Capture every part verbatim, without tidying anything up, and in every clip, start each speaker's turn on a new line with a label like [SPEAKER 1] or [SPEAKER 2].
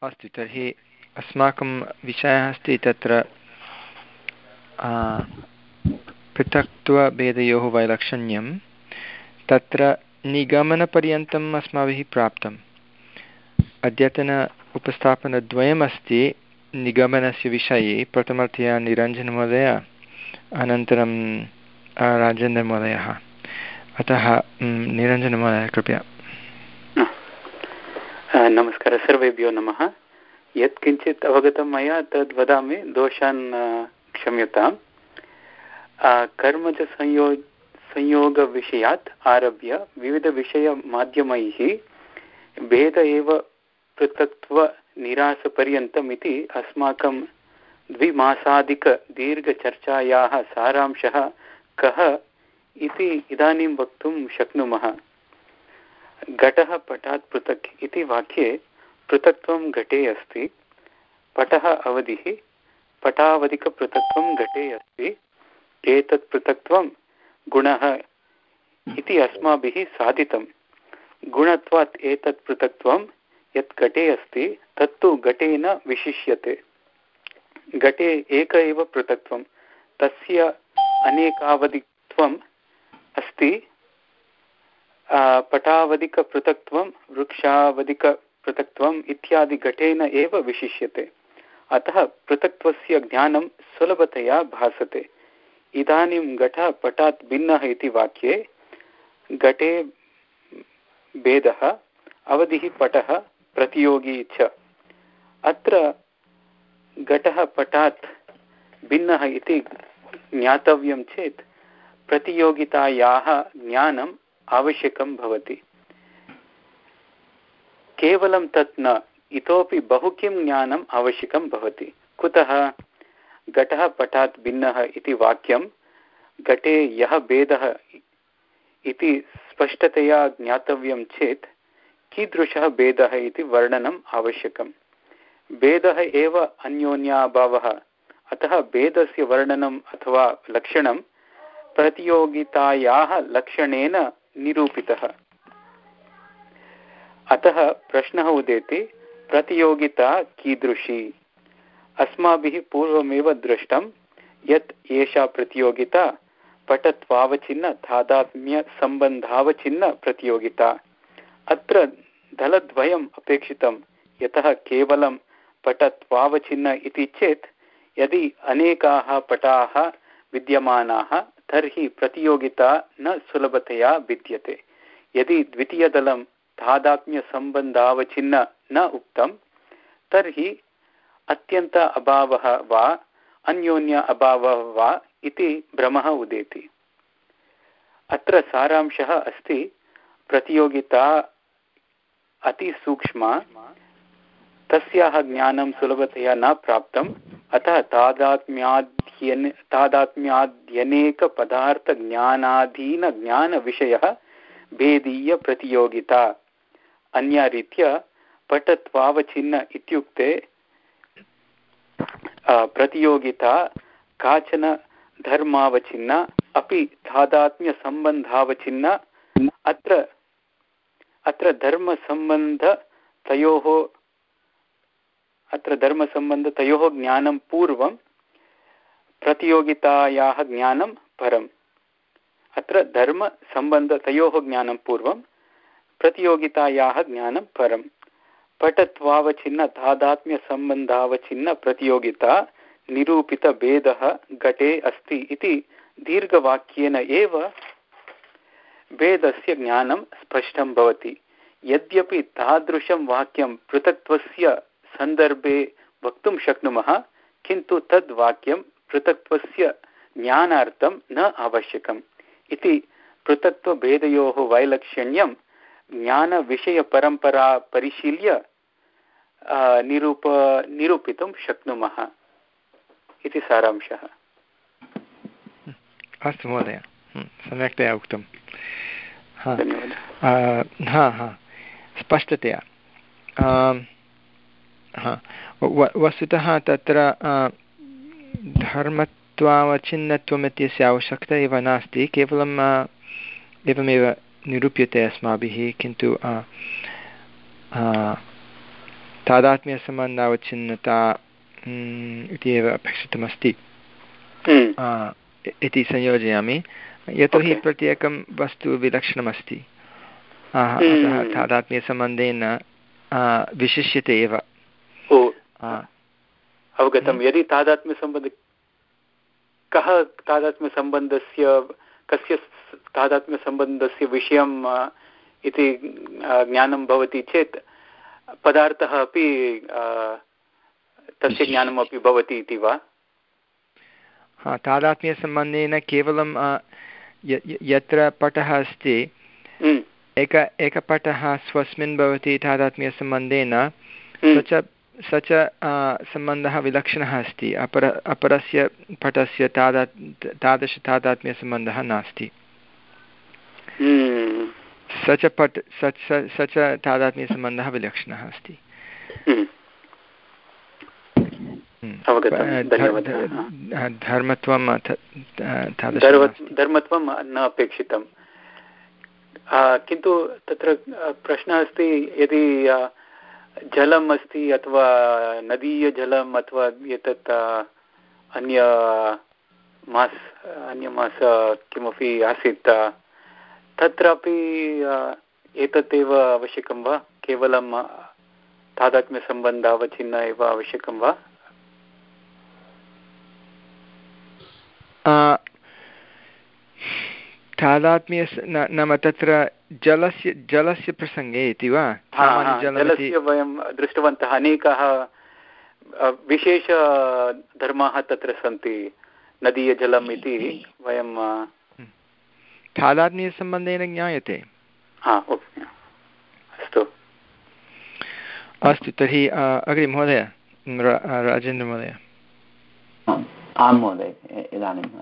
[SPEAKER 1] अस्तु, तर्हि अस्माकं विषयः अस्ति तत्र पृथक्त्वभेदयोः वैलक्षण्यं। तत्र निगमनपर्यन्तम् अस्माभिः प्राप्तम्। अद्यतन उपस्थापनद्वयम् अस्ति निगमनस्य विषये। प्रथमतया निरञ्जनमहोदय, अनन्तरं राजेन्द्रमहोदयः। अतः निरञ्जनमहोदय, कृपया।
[SPEAKER 2] नमस्कारः, सर्वेभ्यो नमः। यत्किञ्चित् अवगतं मया तद् वदामि, दोषान् क्षम्यताम्। कर्मजसंयो संयोगविषयात् आरभ्य विविधविषयमाध्यमैः भेद एव पृथक्त्वनिरासपर्यन्तम् इति अस्माकं द्विमासाधिकदीर्घचर्चायाः सारांशः कः इति इदानीं वक्तुं शक्नुमः। घटः पटात् पृथक् इति वाक्ये पृथक्त्वं घटे अस्ति, पटः अवधिः, पटावधिकपृथक्त्वं घटे अस्ति। एतत् पृथक्त्वं गुणः इति अस्माभिः साधितं। गुणत्वात् एतत् पृथक्त्वं यत् घटे अस्ति तत्तु घटेन विशिष्यते। घटे एक एव पृथक्त्वं, तस्य अनेकावधित्वम् अस्ति। पटावधिकपृथक्त्वं, वृक्षावधिकपृथक्त्वम् इत्यादि घटेन एव विशिष्यते। अतः पृथक्त्वस्य ज्ञानं सुलभतया भासते। इदानीं घटः पटात् भिन्नः इति वाक्ये घटे भेदः, अवधिः पटः, प्रतियोगी च। अत्र घटः पटात् भिन्नः इति ज्ञातव्यं चेत् प्रतियोगितायाः ज्ञानम् आवश्यकं भवति। केवलं तत् न, इतोपि बहु किं ज्ञानम् आवश्यकं भवति। कुतः? घटः पटात् भिन्नः इति वाक्यं घटे यः भेदः इति स्पष्टतया ज्ञातव्यं चेत् कीदृशः भेदः इति वर्णनम् आवश्यकं। भेदः एव अन्योन्याभावः, अतः भेदस्य वर्णनम् अथवा लक्षणं प्रतियोगितायाः लक्षणेन निरूपितः। अतः प्रश्नः उदेति, प्रतियोगिता कीदृशी? अस्माभिः पूर्वमेव दृष्टं यत् एषा प्रतियोगिता पटत्वावचिन्न तादात्म्यसम्बन्धावचिन्न प्रतियोगिता। अत्र दलद्वयम् अपेक्षितं, यतः केवलं पटत्वावचिन्न इति चेत् यदि अनेकाः पटाः विद्यमानाः तर्हि प्रतियोगिता न सुलभतया विद्यते। यदि द्वितीयदलं तादात्म्यसम्बन्धावचिन्न न उक्तं तर्हि अत्यन्त अभावः वा अन्योन्य अभावः वा इति भ्रमः उदेति। अत्र सारांशः अस्ति, प्रतियोगिता अतिसूक्ष्मा, तस्याः ज्ञानं सुलभतया न प्राप्तम्। अतः तादात्म्याद्यन तादात्म्याद्यनेकपदार्थज्ञानाधीनज्ञानविषयः भेदीयप्रतियोगिता। अन्यरीत्या पटत्वावचिन्न इत्युक्ते प्रतियोगिता काचन धर्मावचिन्ना अपि तादात्म्यसम्बन्धावचिन्ना। अत्र अत्र धर्मसम्बन्धतयोः अत्र धर्मसम्बन्धतयोः ज्ञानं पूर्वं, प्रतियोगितायाः ज्ञानं परम्। अत्र धर्मसम्बन्धतयोः ज्ञानं पूर्वं, प्रतियोगितायाः ज्ञानं परम्। पटत्वावचिन्न तादात्म्यसम्बन्धावचिन्न प्रतियोगिता निरूपितभेदः घटे अस्ति इति दीर्घवाक्येन एव भेदस्य ज्ञानं स्पष्टं भवति। यद्यपि तादृशं वाक्यं पृथक्त्वस्य सन्दर्भे वक्तुं शक्नुमः, किन्तु तद् वाक्यं पृथक्त्वस्य ज्ञानार्थं न आवश्यकम् इति पृथक्त्वभेदयोः वैलक्षण्यं ज्ञानविषयपरम्परा परिशील्य निरूप निरूपितुं शक्नुमः इति सारांशः।
[SPEAKER 1] अस्तु महोदय, सम्यक्तया उक्तं।
[SPEAKER 2] धन्यवादः।
[SPEAKER 1] हा हा स्पष्टतया। हा वस्तुतः तत्र धर्मत्वावचिन्नत्वम् इत्यस्य आवश्यकता एव नास्ति, केवलम् एवमेव निरूप्यते अस्माभिः। किन्तु तादात्म्यसम्बन्धावच्छिन्नता इति एव अपेक्षितमस्ति इति संयोजयामि यतोहि प्रत्येकं वस्तु विलक्षणमस्ति अतः तादात्म्यसम्बन्धेन विशिष्यते एव।
[SPEAKER 2] अवगतं। यदि तादात्म्यसम्बन्ध कः तादात्म्यसम्बन्धस्य कस्य तादात्म्यसम्बन्धस्य विषयम् इति ज्ञानं भवति चेत् पदार्थः अपि तस्य ज्ञानमपि भवति इति वा?
[SPEAKER 1] हा, तादात्म्यसम्बन्धेन केवलं यत्र पटः अस्ति एक एकपटः स्वस्मिन् भवति तादात्म्यसम्बन्धेन स च स च सम्बन्धः विलक्षणः अस्ति, अपर अपरस्य पटस्य तादा तादृशतादात्म्यसम्बन्धः नास्ति। स च पट् स स च तादात्म्यसम्बन्धः विलक्षणः अस्ति। धर्मत्वं
[SPEAKER 2] धर्मत्वं न अपेक्षितं, किन्तु तत्र प्रश्नः अस्ति यदि जलम् अस्ति अथवा नदीयजलम् अथवा एतत् अन्य मास् अन्यमास किमपि आसीत् तत्रापि एतत् एव आवश्यकं वा? केवलं तादात्म्यसम्बन्धावच्छिन्न एव आवश्यकं वा?
[SPEAKER 1] तादात्म्य नाम तत्र जलस्य जलस्य प्रसङ्गे इति वा?
[SPEAKER 2] जलस्य वयं दृष्टवन्तः अनेकाः विशेषधर्माः तत्र सन्ति नदीयजलम् इति वयं
[SPEAKER 1] तादात्म्यसम्बन्धेन ज्ञायते।
[SPEAKER 2] अस्तु
[SPEAKER 1] अस्तु तर्हि अग्रे महोदय राजेन्द्रमहोदय।
[SPEAKER 3] आं महोदय, इदानीम्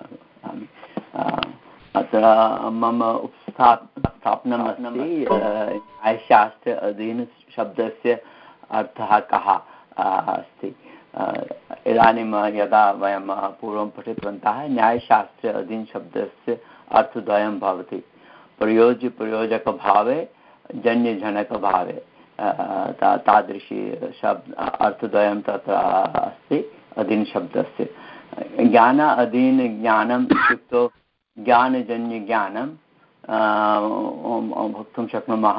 [SPEAKER 3] अत्र मम उपस्थापनम् अस्ति न्यायशास्त्र अधीनशब्दस्य अर्थः कः अस्ति। इदानीं यदा वयं पूर्वं पठितवन्तः न्यायशास्त्रे अधीनशब्दस्य अर्थद्वयं भवति, प्रयोज्यप्रयोजकभावे जन्यजनकभावे तादृशी शब्द अर्थद्वयं तत्र अस्ति अधीनशब्दस्य। ज्ञान अधीनज्ञानम् इत्युक्तौ ज्ञानजन्यज्ञानं वक्तुं शक्नुमः,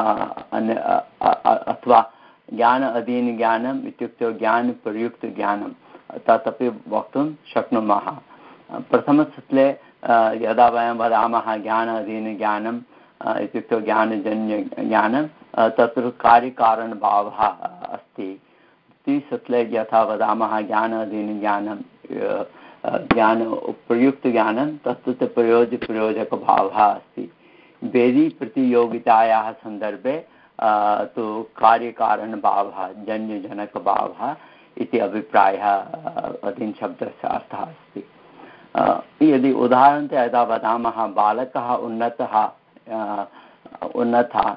[SPEAKER 3] अथवा ज्ञान अधीनज्ञानम् इत्युक्तौ ज्ञानप्रयुक्तज्ञानं तदपि वक्तुं शक्नुमः। प्रथमसूत्रे यदा वयं वदामः ज्ञान अधीनज्ञानम् इत्युक्तौ ज्ञानजन्यज्ञानं तत्र कार्यकारणभावः अस्ति। द्वितीयसूत्रे यथा वदामः ज्ञान अधीनज्ञानं ज्ञान प्रयुक्तज्ञानं तत्र प्रयोज्यप्रयोजकभावः अस्ति। वेदी प्रतियोगितायाः सन्दर्भे तु कार्यकारणभावः जन्यजनकभावः इति अभिप्रायः अधीनशब्दस्य अर्थः अस्ति। यदि उदाहरणतः यदा वदामः बालकः उन्नतः उन्नतः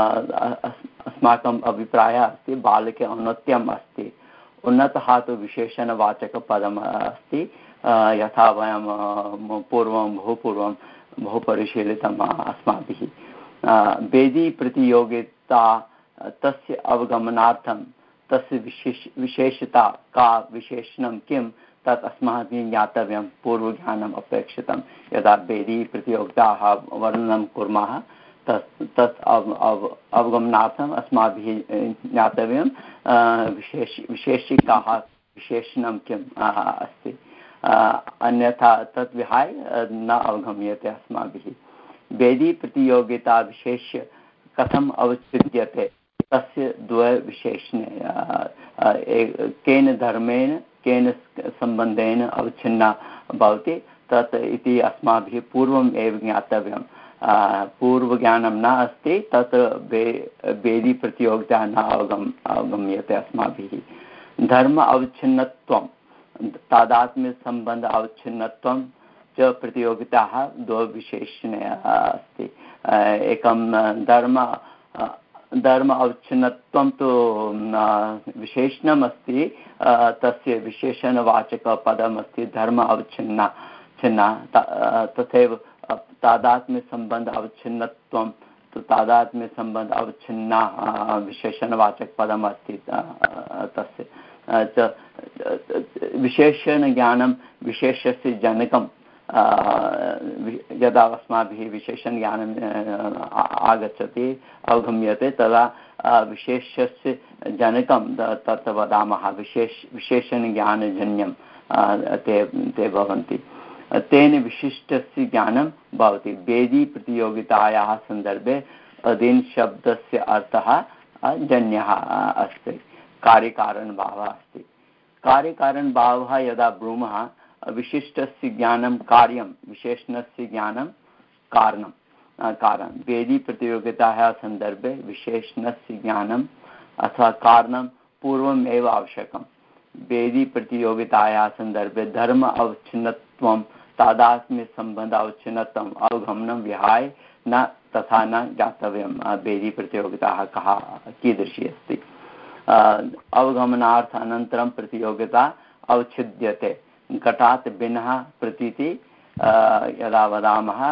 [SPEAKER 3] अस्माकम् अभिप्रायः अस्ति बालके औन्नत्यम् अस्ति। उन्नतः तु विशेषणवाचकपदम् अस्ति, यथा वयं पूर्वं बहु पूर्वं बहु परिशीलितम् अस्माभिः। वेदी प्रतियोगिता तस्य अवगमनार्थं तस्य विशेष विशेषता का विशेषणं किं तत् अस्माभिः ज्ञातव्यं, पूर्वज्ञानम् अपेक्षितं। यदा वेदी प्रतियोगिताः वर्णनं कुर्मः तत् तत् अव अव अवगमनार्थम् अस्माभिः ज्ञातव्यं विशेष विशेषिकाः विशेषणं किम् अस्ति, अन्यथा तत् विहाय न अवगम्यते अस्माभिः। वेदी प्रतियोगिता विशेष्य कथम् अवच्छिद्यते तस्य द्वयविशेषणे केन धर्मेण केन सम्बन्धेन अवच्छिन्ना भवति तत् इति अस्माभिः पूर्वम् एव ज्ञातव्यं। पूर्वज्ञानं न अस्ति तत्र वे वेदी प्रतियोगिता न अवगम अवगम्यते अस्माभिः। धर्म अवच्छिन्नत्वं तादात्म्यसम्बन्ध अवच्छिन्नत्वं च प्रतियोगिताः द्वौ विशेषणे अस्ति। एकं धर्म धर्म अवच्छिन्नत्वं तु विशेषणम् अस्ति, तस्य विशेषणवाचकपदम् अस्ति धर्म अवच्छिन्ना छिन्ना। तथैव तादात्म्यसम्बन्ध अवच्छिन्नत्वं तादात्म्यसम्बन्ध अवच्छिन्ना विशेषणवाचकपदम् अस्ति तस्य विशेषणज्ञानं विशेषस्य जनकं यदा अस्माभिः विशेषणज्ञानम् आगच्छति अवगम्यते तदा विशेषस्य जनकं तत्र वदामः विशेष विशेषणज्ञानजन्यं ते ते भवन्ति तेन विशिष्टस्य ज्ञानं भवति वेदी प्रतियोगितायाः सन्दर्भे अधीन शब्दस्य अर्थः जन्यः अस्ति कार्यकारणभावः अस्ति कार्यकारणभावः यदा ब्रूमः विशिष्टस्य ज्ञानं कार्यं विशेषणस्य ज्ञानं कारणं कारणं वेदी प्रतियोगितायाः सन्दर्भे विशेषणस्य ज्ञानम् अथवा कारणं पूर्वम् एव आवश्यकं वेदी प्रतियोगितायाः सन्दर्भे धर्म अवच्छिन्नत्वं तादात्म्यसम्बन्ध अवच्छिन्नत्वम् अवगमनं विहाय न तथा न ज्ञातव्यं वेदी प्रतियोगिताः कः कीदृशी अस्ति अवगमनार्थ अनन्तरं प्रतियोगिता अवच्छिद्यते घटात् भिन्नः प्रतीति यदा वदामः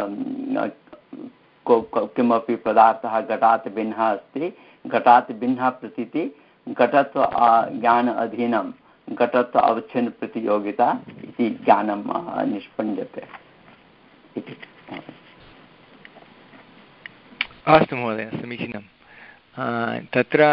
[SPEAKER 3] किमपि पदार्थः घटात् भिन्नः अस्ति घटात् भिन्नः प्रतीति घटत्व ज्ञान अधीनं घटत्व अवच्छिन्न प्रतियोगिता इति ज्ञानं निष्पद्यते इति।
[SPEAKER 1] अस्तु महोदय समीचीनं तत्र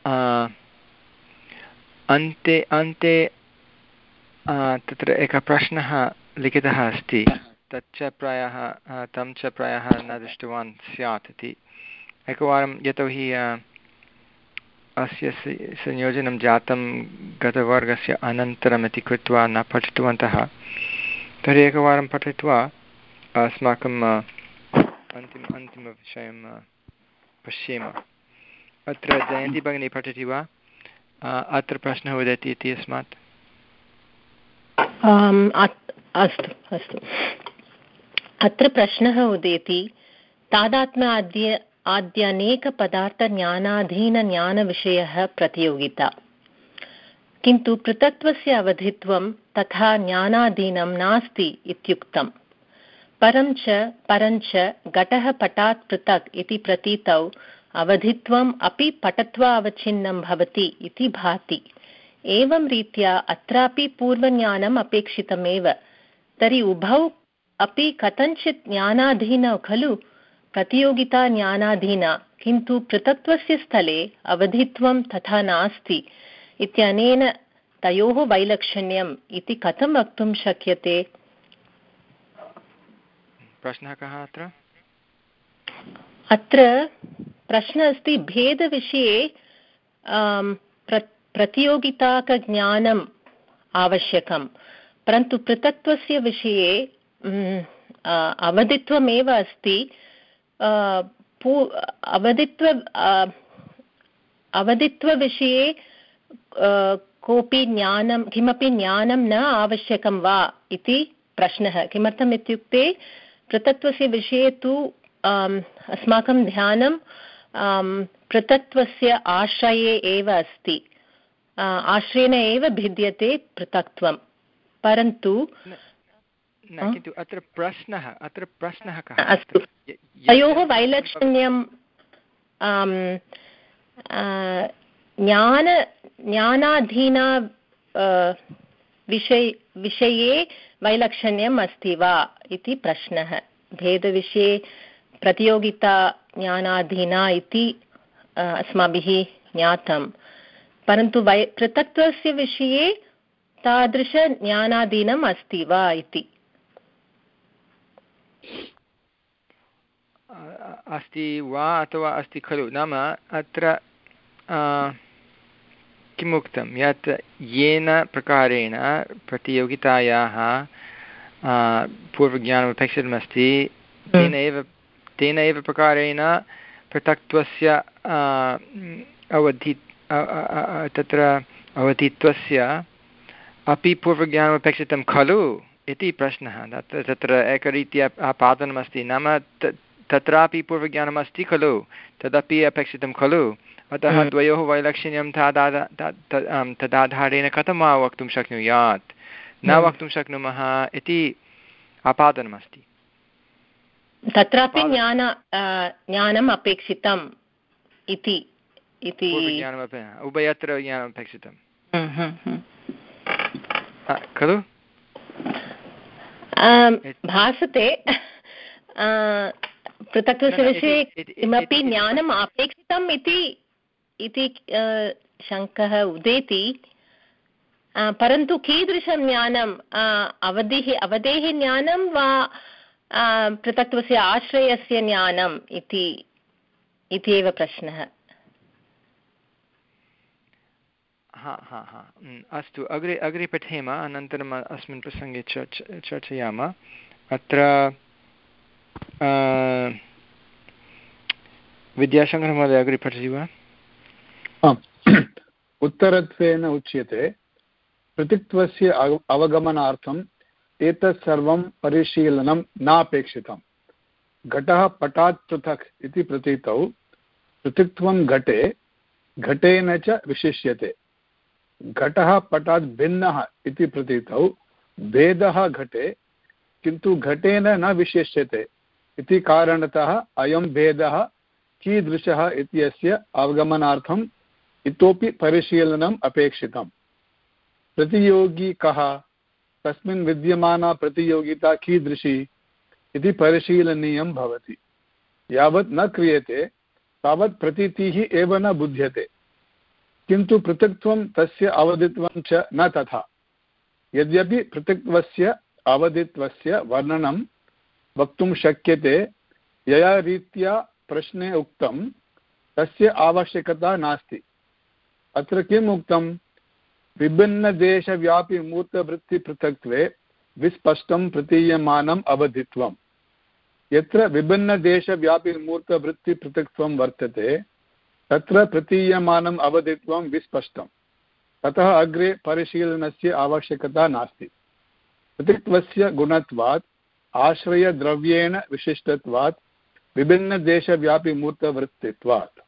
[SPEAKER 1] अन्ते अन्ते तत्र एकः प्रश्नः लिखितः अस्ति तच्च प्रायः तं च प्रायः न दृष्टवान् स्यात् इति एकवारं यतोहि अस्य संयोजनं जातं गतवर्गस्य अनन्तरम् इति कृत्वा न पठितवन्तः तर्हि एकवारं पठित्वा अस्माकम् अन्तिम अन्तिमविषयं पश्येम। अत्र जयन्ती भगिनी पठति वा? अत्र प्रश्नः वदति इति अस्मात्।
[SPEAKER 4] अस्तु अस्तु अत्र प्रश्नः उदेति तादात्म्य आद्य आद्यनेकपदार्थज्ञानाधीनज्ञानविषयः प्रतियोगिता किन्तु पृथक्त्वस्य अवधित्वं तथा ज्ञानाधीनं नास्ति इत्युक्तम् परञ्च परञ्च घटः पटात् पृथक् इति प्रतीतौ अवधित्वम् अपि पटत्वावच्छिन्नं भवति इति भाति एवं रीत्या अत्रापि पूर्वज्ञानम् अपेक्षितमेव तर्हि उभौ अपि कथञ्चित् ज्ञानाधीनौ खलु प्रतियोगिता ज्ञानाधीना किन्तु पृथक्त्वस्य स्थले अवधित्वं तथा नास्ति इत्यनेन तयोः वैलक्षण्यम् इति कथं वक्तुं शक्यते?
[SPEAKER 1] प्रश्नः कः अत्र?
[SPEAKER 4] अत्र प्रश्नः अस्ति भेदविषये प्र प्रतियोगिताकज्ञानम् आवश्यकं परन्तु पृथक्त्वस्य विषये अवधित्वमेव अस्ति अवधित्व अवधित्वविषये कोऽपि ज्ञानं किमपि ज्ञानं न आवश्यकं वा इति प्रश्नः। किमर्थम् इत्युक्ते पृथक्त्वस्य विषये तु अस्माकं ध्यानं पृथक्त्वस्य आश्रये एव अस्ति आश्रयेण एव भिद्यते पृथक्त्वं परन्तु
[SPEAKER 1] किन्तु अत्र प्रश्नः अत्र प्रश्नः कः?
[SPEAKER 4] अस्तु तयोः वैलक्षण्यं ज्ञान ज्ञानाधीना विषय विषये वैलक्षण्यम् अस्ति वा इति प्रश्नः। भेदविषये प्रतियोगिता ज्ञानाधीना इति अस्माभिः ज्ञातं परन्तु वै पृथक्त्वस्य विषये तादृशज्ञानाधीनम् अस्ति वा इति।
[SPEAKER 1] अस्ति वा अथवा अस्ति खलु नाम अत्र किमुक्तं यत् येन प्रकारेण प्रतियोगितायाः पूर्वज्ञानमपेक्षितमस्ति तेन एव तेन एव प्रकारेण पृथक्त्वस्य अवधि तत्र अवधित्वस्य अपि पूर्वज्ञानमपेक्षितं खलु इति प्रश्नः। तत्र एकरीत्या पादनमस्ति नाम तत्रापि पूर्वज्ञानमस्ति खलु तदपि अपेक्षितं खलु अतः द्वयोः वैलक्षण्यं तदाधारेण कथं वा वक्तुं शक्नुयात् न वक्तुं शक्नुमः इति आपादनमस्ति।
[SPEAKER 4] तत्रापि ज्ञान ज्ञानम् अपेक्षितम् इति
[SPEAKER 1] ज्ञानमपि उभयत्र ज्ञानम् अपेक्षितं खलु
[SPEAKER 4] भासते पृथक्त्वस्य विषये किमपि ज्ञानम् अपेक्षितम् इति शङ्कः उदेति परन्तु कीदृशं ज्ञानम् अवधिः अवधेः ज्ञानं वा पृथक्त्वस्य आश्रयस्य ज्ञानम् इति एव प्रश्नः
[SPEAKER 1] हा हा हा अस्तु अग्रे अग्रे पठेम अनन्तरम् अस्मिन् प्रसङ्गे चर्च चर्चयामः अत्र विद्याशङ्करमहोदय अग्रे पठति वा
[SPEAKER 5] उत्तरत्वेन उच्यते पृथक्त्वस्य अवगमनार्थम् एतत् सर्वं परिशीलनं नापेक्षितम् घटः पटात् पृथक् इति प्रतीतौ पृथक्त्वं घटे घटेन च विशिष्यते घटः पटात् भिन्नः इति प्रतीतौ भेदः घटे किन्तु घटेन न विशिष्यते इति कारणतः अयं भेदः कीदृशः इत्यस्य अवगमनार्थम् इतोपि परिशीलनम् अपेक्षितम् प्रतियोगी कः तस्मिन् विद्यमाना प्रतियोगिता कीदृशी इति परिशीलनीयं भवति यावत् न क्रियते तावत् प्रतीतिः एव न बुध्यते किन्तु पृथक्त्वं तस्य अवधित्वं च न तथा यद्यपि पृथक्त्वस्य अवधित्वस्य वर्णनं वक्तुं शक्यते यया रीत्या प्रश्ने उक्तं तस्य आवश्यकता नास्ति अत्र किम् उक्तं विभिन्नदेशव्यापी मूर्तवृत्तिपृथक्त्वे विस्पष्टं प्रतीयमानम् अवधित्वं यत्र विभिन्नदेशव्यापी मूर्तवृत्तिपृथक्त्वं वर्तते तत्र प्रतीयमानम् अवधित्वं विस्पष्टम् अतः अग्रे परिशीलनस्य आवश्यकता नास्ति पृथक्त्वस्य गुणत्वात् आश्रयद्रव्येण विशिष्टत्वात् विभिन्नदेशव्यापी मूर्तवृत्तित्वात्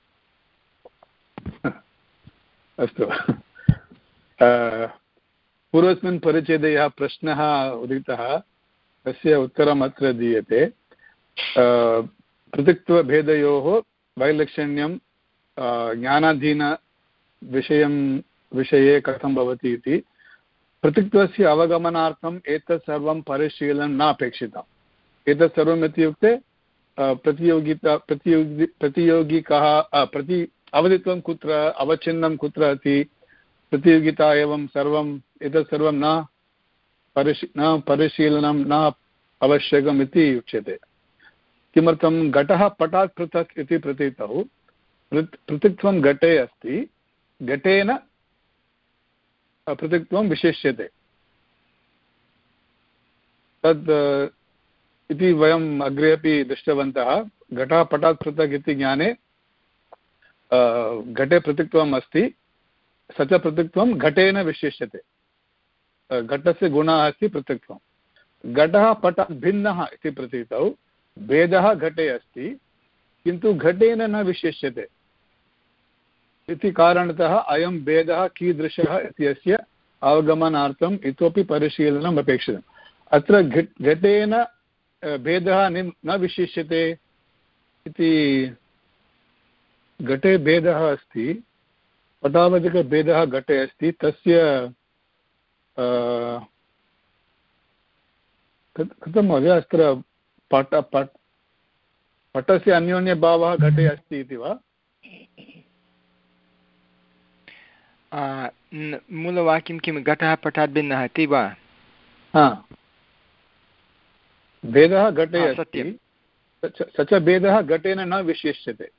[SPEAKER 5] अस्तु पूर्वस्मिन् परिच्छेदे यः प्रश्नः उदितः तस्य उत्तरम् अत्र दीयते पृथक्त्वभेदयोः वैलक्षण्यं ज्ञानाधीनविषयं विषये कथं भवति इति पृथक्त्वस्य अवगमनार्थम् एतत् सर्वं परिशीलनं नापेक्षितम् एतत् सर्वम् इत्युक्ते प्रतियोगिता प्रतियोगि प्रतियोगिकः प्रति अवधित्वं कुत्र अवच्छिन्नं कुत्र अस्ति प्रतियोगिता एवं सर्वम् एतत् सर्वं न परिशी न परिशीलनं न आवश्यकम् इति उच्यते किमर्थं घटः पटात् पृथक् इति प्रतीतौ पृथक्त्वं घटे अस्ति घटेन पृथक्त्वं विशिष्यते तद् इति वयम् अग्रे अपि दृष्टवन्तः घटः पटात् पृथक् इति ज्ञाने घटे पृथक्त्वम् अस्ति स च पृथक्त्वं घटेन विशिष्यते घटस्य गुणः अस्ति पृथक्त्वं घटः पटात् भिन्नः इति प्रतीतौ भेदः घटे अस्ति किन्तु घटेन न विशिष्यते इति कारणतः अयं भेदः कीदृशः इत्यस्य अवगमनार्थम् इतोपि परिशीलनम् अपेक्षितम् अत्र घटेन भेदः न विशिष्यते इति घटे भेदः अस्ति पटावधिकभेदः घटे अस्ति तस्य कथं महोदय अत्र पट पट पटस्य अन्योन्यभावः घटे अस्ति इति वा
[SPEAKER 1] मूलवाक्यं किं घटः पटात् भिन्नः इति वा
[SPEAKER 5] भेदः घटे अस्ति स च भेदः घटेन न विशिष्यते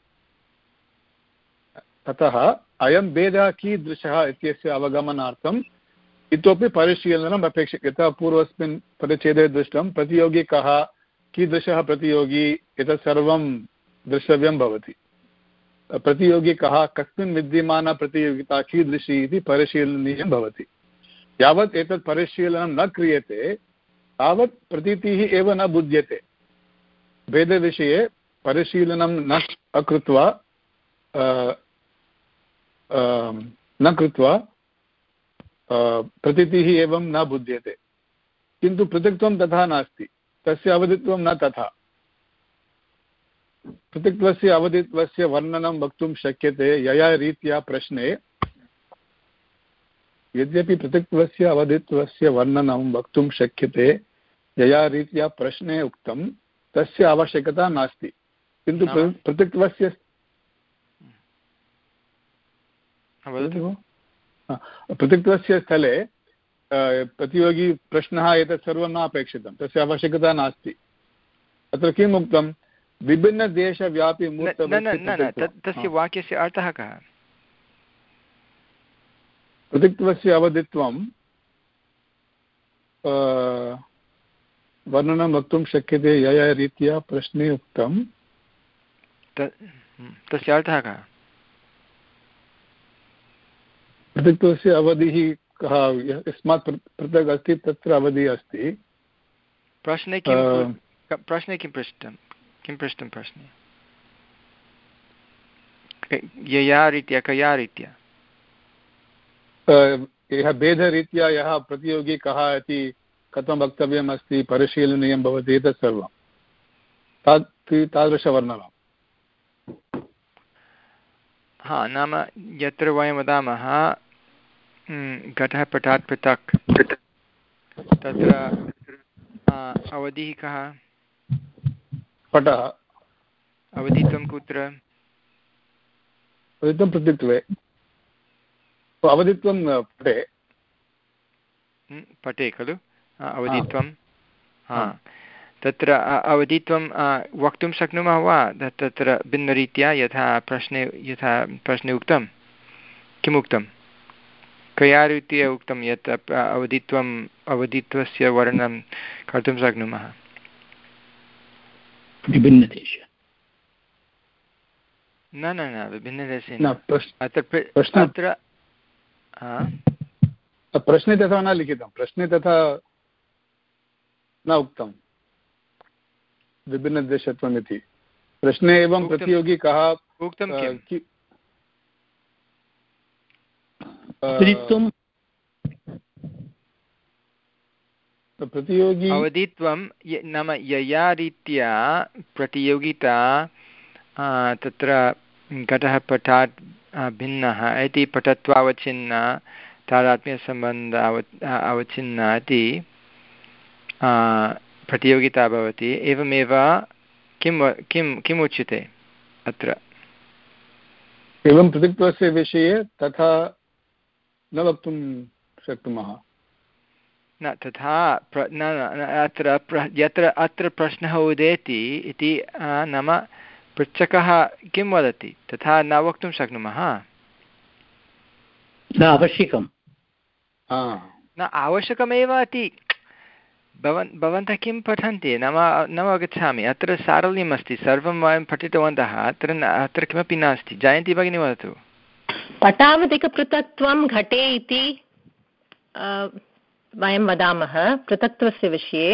[SPEAKER 5] अतः अयं भेदः कीदृशः इत्यस्य अवगमनार्थम् इतोपि परिशीलनम् अपेक्षते यथा पूर्वस्मिन् परिच्छेदे दृष्टं प्रतियोगी कः कीदृशः प्रतियोगी एतत् सर्वं द्रष्टव्यं भवति प्रतियोगी कः कस्मिन् विद्यमाना प्रतियोगिता कीदृशी इति परिशीलनीयं भवति यावत् एतत् परिशीलनं न क्रियते तावत् प्रतीतिः एव न बुध्यते भेदविषये परिशीलनं न अकृत्वा न कृत्वा प्रतीतिः एवं न बुध्यते किन्तु पृथक्त्वं तथा नास्ति तस्य अवधित्वं न तथा पृथक्त्वस्य अवधित्वस्य वर्णनं वक्तुं शक्यते यया रीत्या प्रश्ने यद्यपि पृथक्त्वस्य अवधित्वस्य वर्णनं वक्तुं शक्यते यया रीत्या प्रश्ने उक्तं तस्य आवश्यकता नास्ति किन्तु पृथक्त्वस्य पृथक्त्वस्य स्थले प्रतियोगी प्रश्नः एतत् सर्वं न अपेक्षितं तस्य आवश्यकता नास्ति अत्र किम् उक्तं विभिन्नदेशव्यापी
[SPEAKER 1] तस्य वाक्यस्य अर्थः कः
[SPEAKER 5] पृथक्त्वस्य अवधित्वं वर्णनं वक्तुं शक्यते यया रीत्या प्रश्ने उक्तं
[SPEAKER 1] तस्य अर्थः कः
[SPEAKER 5] पृथक्त्वस्य अवधिः कः यस्मात् पृथक् अस्ति तत्र अवधिः अस्ति
[SPEAKER 1] प्रश्ने किं प्रश्ने किं पृष्टं किं पृष्टं प्रश्ने यया रीत्या कया रीत्या
[SPEAKER 5] यः भेदरीत्या यः प्रतियोगी कः इति कथं वक्तव्यम् अस्ति परिशीलनीयं भवति एतत् सर्वं तादृशवर्णनं
[SPEAKER 1] हा नाम यत्र वयं वदामः घटः पटात् पृथक् तत्र अवधिः कः
[SPEAKER 5] पटः
[SPEAKER 1] अवधित्वं कुत्र
[SPEAKER 5] अवधित्वं पृथक्त्वे अवधित्वं पटे
[SPEAKER 1] पटे खलु अवधित्वं हा तत्र अवधित्वं वक्तुं शक्नुमः वा तत्र भिन्नरीत्या यथा प्रश्ने यथा प्रश्ने उक्तं किम् उक्तं कया रीत्या उक्तं यत् अवधित्वम् अवधित्वस्य वर्णनं कर्तुं शक्नुमः
[SPEAKER 3] विभिन्नदेशे
[SPEAKER 1] न न न विभिन्नदेशे
[SPEAKER 5] अत्र
[SPEAKER 1] अत्र
[SPEAKER 5] प्रश्ने तथा न लिखितं प्रश्ने तथा न उक्तं विभिन्नदेशत्वम् इति प्रश्ने एवं प्रतियोगी कः
[SPEAKER 1] उक्तं
[SPEAKER 5] प्रतियोगी
[SPEAKER 1] अवधित्वं नाम यया रीत्या प्रतियोगिता तत्र घटः पटात् भिन्नः इति पटत्वावच्छिन्न तादात्म्यसम्बन्ध अव अवच्छिन्न इति प्रतियोगिता भवति एवमेव किं किं किम् उच्यते अत्र
[SPEAKER 5] एवं पृथक्त्वस्य विषये तथा न वक्तुं शक्नुमः
[SPEAKER 1] न तथा प्र न अत्र प्र यत्र अत्र प्रश्नः उदेति इति नाम पृच्छकः किं वदति तथा न वक्तुं शक्नुमः
[SPEAKER 3] न आवश्यकं
[SPEAKER 1] न आवश्यकमेव इति भवन् भवन्तः किं पठन्ति नाम न अवगच्छामि अत्र सारल्यम् अस्ति सर्वं वयं पठितवन्तः अत्र अत्र किमपि नास्ति जयन्ती भगिनी वदतु
[SPEAKER 4] पटावधिकपृथक्त्वं घटे इति वयं वदामः पृथक्त्वस्य विषये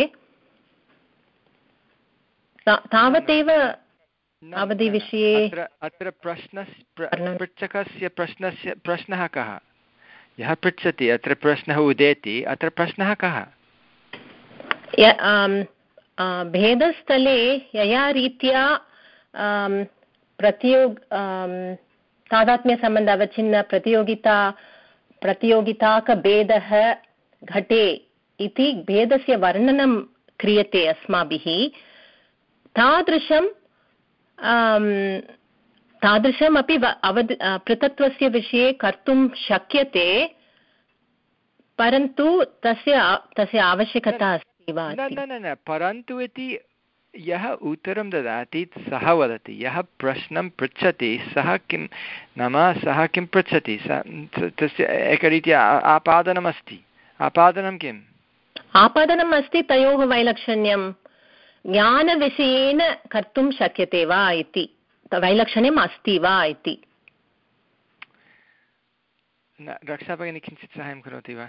[SPEAKER 4] तावदेव अवधिविषये
[SPEAKER 1] अत्र प्रश्नस्य पृच्छकस्य प्रश्नस्य प्रश्नः कः यः पृच्छति अत्र प्रश्नः उदेति अत्र प्रश्नः कः
[SPEAKER 4] भेदस्थले यया रीत्या प्रतियोग तादात्म्यसम्बन्ध अवच्छिन्न प्रतियोगिता प्रतियोगिताकभेदः घटे इति भेदस्य वर्णनं क्रियते अस्माभिः तादृशं तादृशमपि अवधि पृथक्त्वस्य विषये कर्तुं शक्यते परन्तु तस्य तस्य आवश्यकता अस्ति वा
[SPEAKER 1] न न न परन्तु इति यः उत्तरं ददाति सः वदति यः प्रश्नं पृच्छति सः किं नाम सः किं पृच्छति सः तस्य एकरीत्या आपादनमस्ति आपादनं किम्
[SPEAKER 4] आपादनम् अस्ति तयोः वैलक्षण्यं ज्ञानविषयेन कर्तुं शक्यते वा इति वैलक्षण्यम् अस्ति वा इति
[SPEAKER 1] रक्षा भगिनी किञ्चित् साहाय्यं करोति वा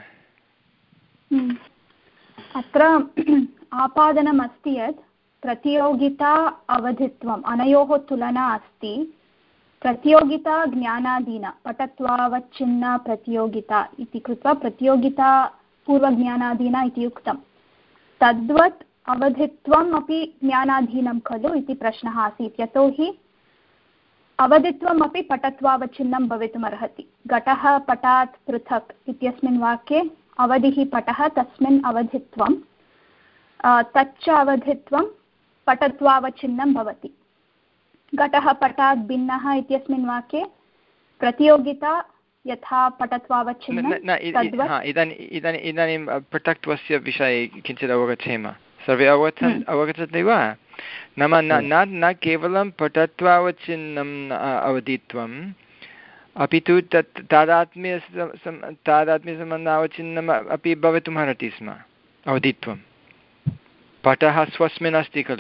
[SPEAKER 6] अत्र आपादनम् अस्ति यत् प्रतियोगिता अवधित्वम् अनयोः तुलना अस्ति प्रतियोगिता ज्ञानादीना पटत्वावच्छिन्ना प्रतियोगिता इति कृत्वा प्रतियोगिता पूर्वज्ञानादीना इति उक्तं तद्वत् अवधित्वम् अपि ज्ञानाधीनं खलु इति प्रश्नः आसीत्। यतोहि अवधित्वम् अपि पटत्वावच्छिन्नं भवितुमर्हति। घटः पटात् पृथक् इत्यस्मिन् वाक्ये अवधिः पटः, तस्मिन् अवधित्वं, तच्च अवधित्वं पटत्वावच्छिन्नं भवति। घटः पटात् भिन्नः इत्यस्मिन् वाक्ये प्रतियोगिता यथा पटत्वावच्छिन्नं
[SPEAKER 1] इदानीम् इदानीं पृथक्त्वस्य विषये किञ्चित् अवगच्छेम। सर्वे अवगच्छन् अवगच्छन्ति वा? नाम न न केवलं पटत्वावच्छिन्नम् अवधित्वम्, अपि तु तत् तादात्म्य तादात्म्यसम्बन्धावच्छिन्नम् अपि भवितुमर्हति स्म अवधित्वं। पटः स्वस्मिन् अस्ति खलु,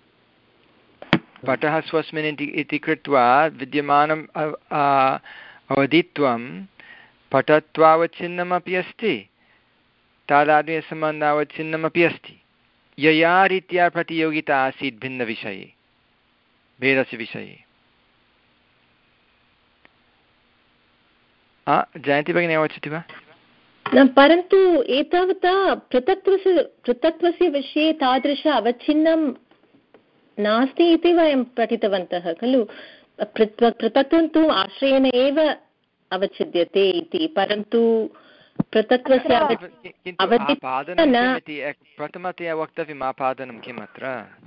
[SPEAKER 1] पटः स्वस्मिन् इति कृत्वा विद्यमानम् अवधित्वं पटत्वावच्छिन्नमपि अस्ति, तादात्म्यसम्बन्धावच्छिन्नमपि अस्ति। यया रीत्या प्रतियोगिता आसीत् भिन्नविषये, भेदस्य विषये। जयन्ती भगिनी अवगच्छति वा?
[SPEAKER 4] न, परन्तु एतावता पृथक्त्वस्य पृथक्त्वस्य विषये तादृश अवच्छिन्नं नास्ति इति वयं पठितवन्तः खलु। पृथक्त्वं तु आश्रयेण एव अवच्छिद्यते इति, परन्तु पृथक्त्वस्य
[SPEAKER 1] प्रथमतया वक्तव्यम्। आपादनं किम् अत्र?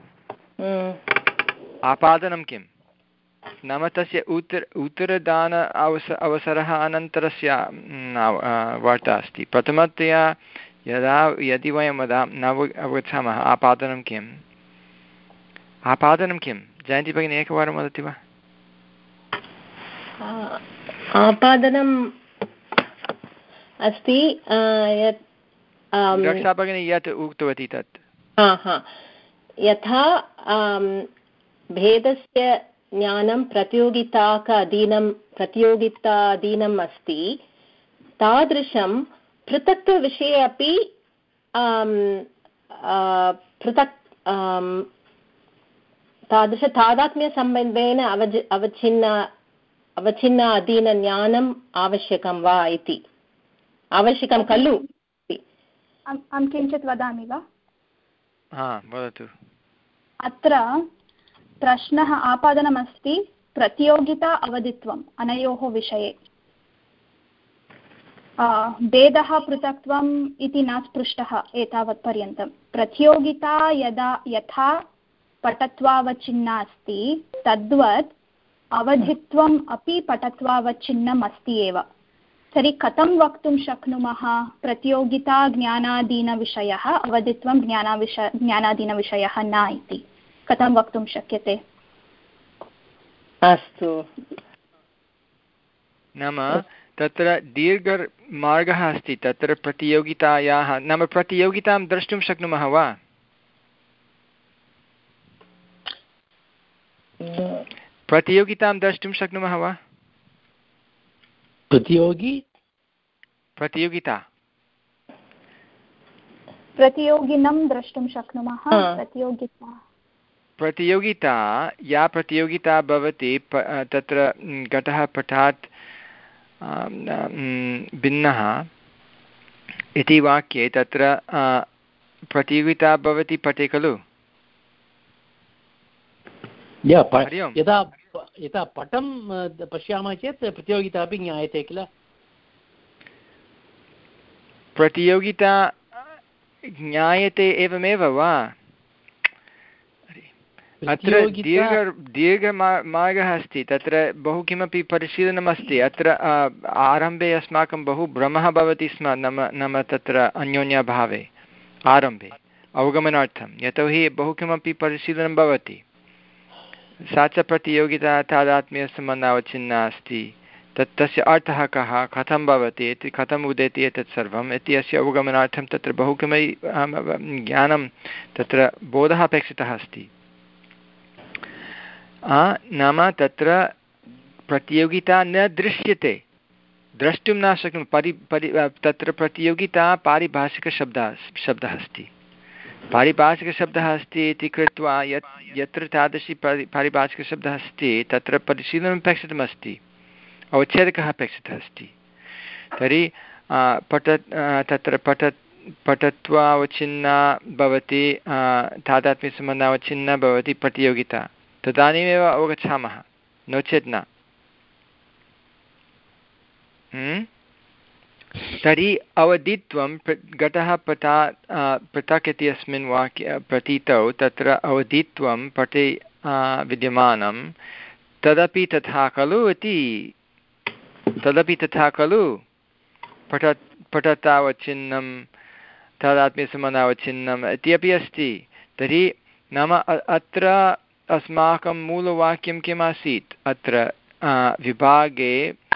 [SPEAKER 1] आपादनं किं नाम तस्य उत्तर उत्तरदान अवस अवसरः अनन्तरस्य वार्ता अस्ति। प्रथमतया यदा यदि वयं वदामः न अवगच्छामः आपादनं किम्, आपादनं किं? जयन्ती भगिनी एकवारं वदति वा?
[SPEAKER 4] आपादनम् अस्ति यत्
[SPEAKER 1] रक्षा भगिनी यत् उक्तवती तत्
[SPEAKER 4] यथा भेदस्य ज्ञानं प्रतियोगिताक अधीनं प्रतियोगिताधीनम् अस्ति, तादृशं पृथक्त्वविषये अपि पृथक् तादृश तादात्म्यसम्बन्धेन अवज अवच्छिन्न अवच्छिन्न अधीनज्ञानम् आवश्यकं वा इति, आवश्यकं खलु?
[SPEAKER 6] अहं किञ्चित् वदामि वा?
[SPEAKER 1] हा, वदतु।
[SPEAKER 6] अत्र प्रश्नः आपादनमस्ति प्रतियोगिता अवधित्वम् अनयोः विषये। भेदः पृथक्त्वम् इति न स्पृष्टः एतावत्पर्यन्तं। प्रतियोगिता यदा यथा पटत्वावच्छिन्ना अस्ति तद्वत् अवधित्वम् अपि पटत्वावच्छिन्नम् अस्ति एव। तर्हि कथं वक्तुं शक्नुमः प्रतियोगिता ज्ञानाधीनविषयः अवधित्वं ज्ञानाविष ज्ञानाधीनविषयः न इति? कथं वक्तुं शक्यते?
[SPEAKER 4] अस्तु,
[SPEAKER 1] नाम तत्र दीर्घमार्गः अस्ति, तत्र प्रतियोगितायाः नाम प्रतियोगितां द्रष्टुं शक्नुमः वा? प्रतियोगितां द्रष्टुं शक्नुमः वा?
[SPEAKER 7] प्रतियोगी
[SPEAKER 1] प्रतियोगिता
[SPEAKER 6] प्रतियोगिनं द्रष्टुं शक्नुमः। प्रतियोगिता
[SPEAKER 1] प्रतियोगिता या प्रतियोगिता भवति तत्र घटः पटात् भिन्नः इति वाक्ये तत्र प्रतियोगिता भवति पटे खलु।
[SPEAKER 7] यदा यदा पटं पश्यामः चेत् प्रतियोगिता अपि ज्ञायते किल।
[SPEAKER 1] प्रतियोगिता ज्ञायते एवमेव वा? अत्र दीर्घ दीर्घमार्गः अस्ति, तत्र बहु किमपि परिशीलनमस्ति। अत्र आरम्भे अस्माकं बहु भ्रमः भवति स्म, नाम नाम तत्र अन्योन्यभावे आरम्भे अवगमनार्थं, यतोहि बहु किमपि परिशीलनं भवति। सा च प्रतियोगिता तादात्म्यसम्बन्धावच्छिन्ना अस्ति, तत् तस्य अर्थः कः, कथं भवति इति, कथम् उदेति एतत् सर्वम् इति अस्य अवगमनार्थं तत्र बहु किमपि ज्ञानं तत्र बोधः अपेक्षितः अस्ति। नाम तत्र प्रतियोगिता न दृश्यते, द्रष्टुं न शक्नुमः। परि परि तत्र प्रतियोगिता पारिभाषिकशब्दः शब्दः अस्ति पारिभाषिकशब्दः अस्ति इति कृत्वा यत् यत्र तादृशी पारि पारिभाषिकशब्दः अस्ति तत्र परिशीलनम् अपेक्षितमस्ति, अवच्छेदकः अपेक्षितः अस्ति। तर्हि पठत् तत्र पठत् पठत्वावच्छिन्ना भवति तादात्म्यसम्बन्धावच्छिन्ना भवति प्रतियोगिता तदानीमेव अवगच्छामः नो चेत् न तर्हि अवधित्वं घटः पटा पृथक् इति अस्मिन् वाक्ये प्रतीतौ तत्र अवधित्वं पटे विद्यमानं तदपि तथा खलु इति तदपि तथा खलु पठ पठतावच्छिन्नं तादात्म्यसम्बन्धावच्छिन्नम् इत्यपि अस्ति तर्हि नाम अत्र अस्माकं मूलवाक्यं किम् आसीत् अत्र विभागे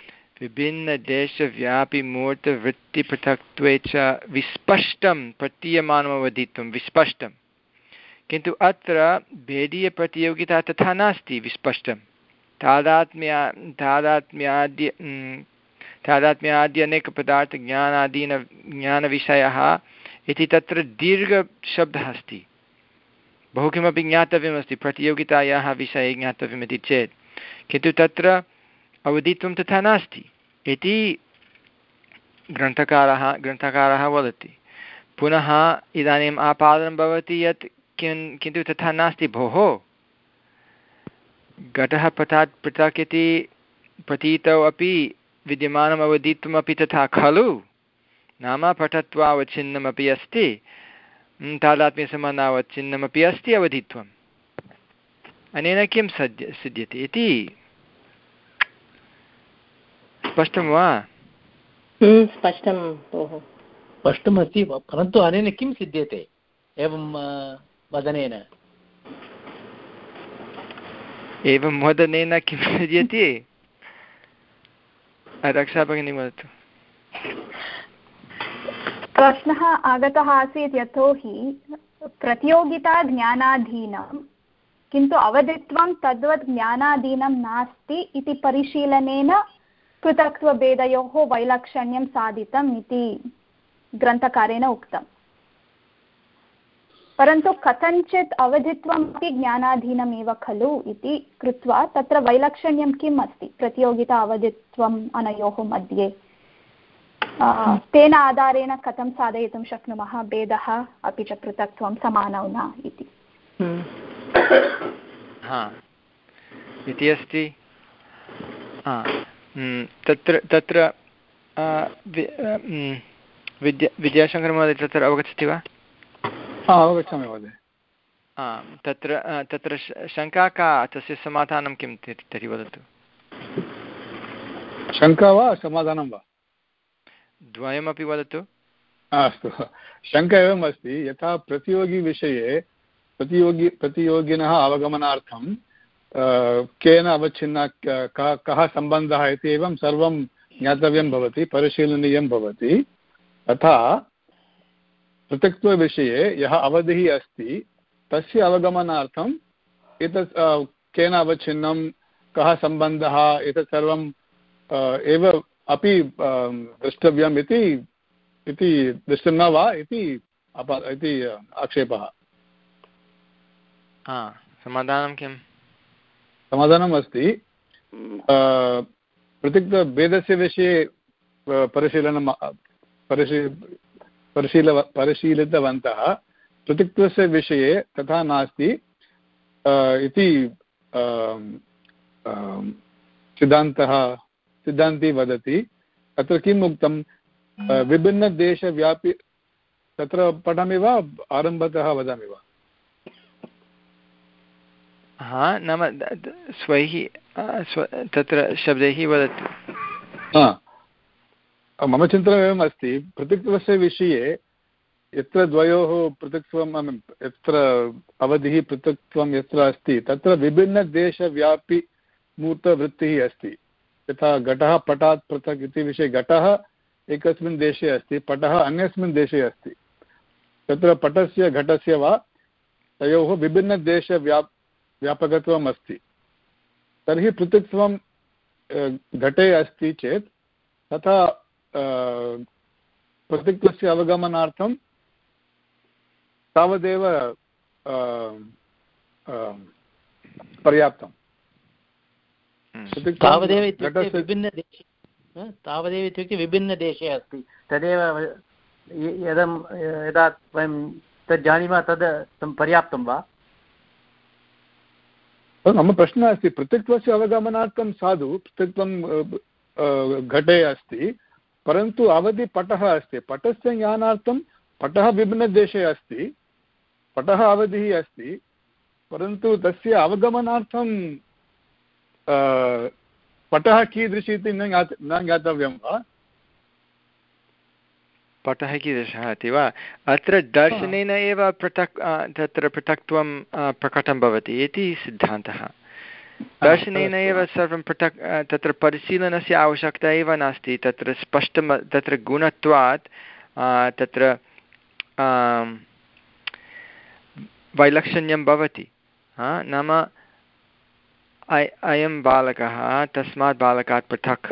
[SPEAKER 1] विभिन्नदेशव्यापिमूर्तवृत्तिपृथक्त्वे च विस्पष्टं प्रतीयमानमवधित्वं विस्पष्टं किन्तु अत्र भेदीयप्रतियोगिता तथा नास्ति विस्पष्टं तादात्म्या तादात्म्याद्य तादात्म्याद्य अनेकपदार्थज्ञानादीन ज्ञानविषयः इति तत्र दीर्घशब्दः अस्ति बहु किमपि ज्ञातव्यमस्ति प्रतियोगितायाः विषये ज्ञातव्यमिति चेत् किन्तु तत्र अवधित्वं तथा नास्ति इति ग्रन्थकारः ग्रन्थकारः वदति पुनः इदानीम् आपादनं भवति यत् किं किन्तु तथा नास्ति भोः घटः पृथक् पृथक् इति प्रतीतौ अपि विद्यमानम् अवधित्वमपि तथा खलु नाम पठत्वावच्छिन्नमपि अस्ति तादात्म्यसम्बन्धावच्छिन्नमपि अस्ति अवधित्वम् अनेन किं सद्य सिद्ध्यति इति स्पष्टं वा
[SPEAKER 4] स्पष्टं भोः
[SPEAKER 7] स्पष्टमस्ति परन्तु अनेन किं सिद्ध्यते एवं वदनेन
[SPEAKER 1] एवं वदनेन किं सिद्ध्यति रक्षा भगिनी वदतु
[SPEAKER 6] प्रश्नः आगतः आसीत् यतोहि प्रतियोगिता ज्ञानाधीनं किन्तु अवधित्वं तद्वत् ज्ञानाधीनं नास्ति इति परिशीलनेन पृथक्त्वभेदयोः वैलक्षण्यं साधितम् इति ग्रन्थकारेण उक्तम् परन्तु कथञ्चित् अवधित्वमपि ज्ञानाधीनमेव खलु इति कृत्वा तत्र वैलक्षण्यं किम् अस्ति प्रतियोगिता अवधित्वम् अनयोः मध्ये तेन आधारेण कथं साधयितुं शक्नुमः भेदः अपि च पृथक्त्वं समानौ न इति
[SPEAKER 1] इति अस्ति तत्र तत्र विद्या विद्याशङ्करमहोदय तत्र अवगच्छति वा
[SPEAKER 5] अवगच्छामि महोदय
[SPEAKER 1] तत्र तत्र शङ्का का तस्य समाधानं किं तर्हि वदतु
[SPEAKER 5] शङ्का वा समाधानं वा
[SPEAKER 1] द्वयमपि वदतु
[SPEAKER 5] अस्तु शङ्का एवम् अस्ति यथा प्रतियोगिविषये प्रतियोगि प्रतियोगिनः अवगमनार्थं केन अवच्छिन्ना कः सम्बन्धः इति एवं सर्वं ज्ञातव्यं भवति परिशीलनीयं भवति तथा पृथक्त्वविषये यः अवधिः अस्ति तस्य अवगमनार्थम् एतत् केन अवच्छिन्नं कः सम्बन्धः एतत् सर्वं एव अपि द्रष्टव्यम् इति इति दृष्टं न वा इति इति आक्षेपः
[SPEAKER 1] समाधानं किं
[SPEAKER 5] समाधानम् अस्ति पृथक्त्वभेदस्य विषये परिशीलनं परिशी परिशील परिशीलितवन्तः पृथक्त्वस्य विषये तथा नास्ति इति सिद्धान्तः सिद्धान्ती वदति अत्र किम् उक्तं विभिन्नदेशव्यापि तत्र पठामि वा आरम्भतः वदामि वा
[SPEAKER 1] हा नाम स्वैः तत्र शब्दैः वदतु
[SPEAKER 5] मम चिन्तनम् एवम् अस्ति पृथक्त्वस्य विषये यत्र द्वयोः पृथक्त्वं यत्र अवधिः पृथक्त्वं यत्र अस्ति तत्र विभिन्नदेशव्यापि मूर्तवृत्तिः अस्ति यथा घटः पटात् पृथक् इति विषये घटः एकस्मिन् देशे अस्ति पटः अन्यस्मिन् देशे अस्ति तत्र पटस्य घटस्य वा तयोः विभिन्नदेशव्याप् व्यापकत्वम् अस्ति तर्हि पृथक्त्वं घटे अस्ति चेत् तथा पृथक्त्वस्य अवगमनार्थं तावदेव पर्याप्तम्
[SPEAKER 7] तावदेव इत्युक्ते विभिन्नदेशे तावदेव इत्युक्ते विभिन्नदेशे अस्ति तदेव यदा यदा वयं तद् जानीमः तद् पर्याप्तं वा?
[SPEAKER 5] मम प्रश्नः अस्ति, पृथक्त्वस्य अवगमनार्थं साधु पृथक्त्वं घटे अस्ति, परन्तु अवधि पटः अस्ति। पटस्य ज्ञानार्थं पटः विभिन्नदेशे अस्ति, पटः अवधिः अस्ति, परन्तु तस्य अवगमनार्थं पटः कीदृशी इति न ज्ञात न ज्ञातव्यं वा?
[SPEAKER 1] पटः कीदृशः इति वा? अत्र दर्शनेन एव पृथक् तत्र पृथक्त्वं प्रकटं भवति इति सिद्धान्तः। दर्शनेन एव सर्वं पृथक्, तत्र परिशीलनस्य आवश्यकता एव नास्ति। तत्र स्पष्टं तत्र गुणत्वात् तत्र वैलक्षण्यं भवति। नाम अय अयं बालकः तस्मात् बालकात् पृथक्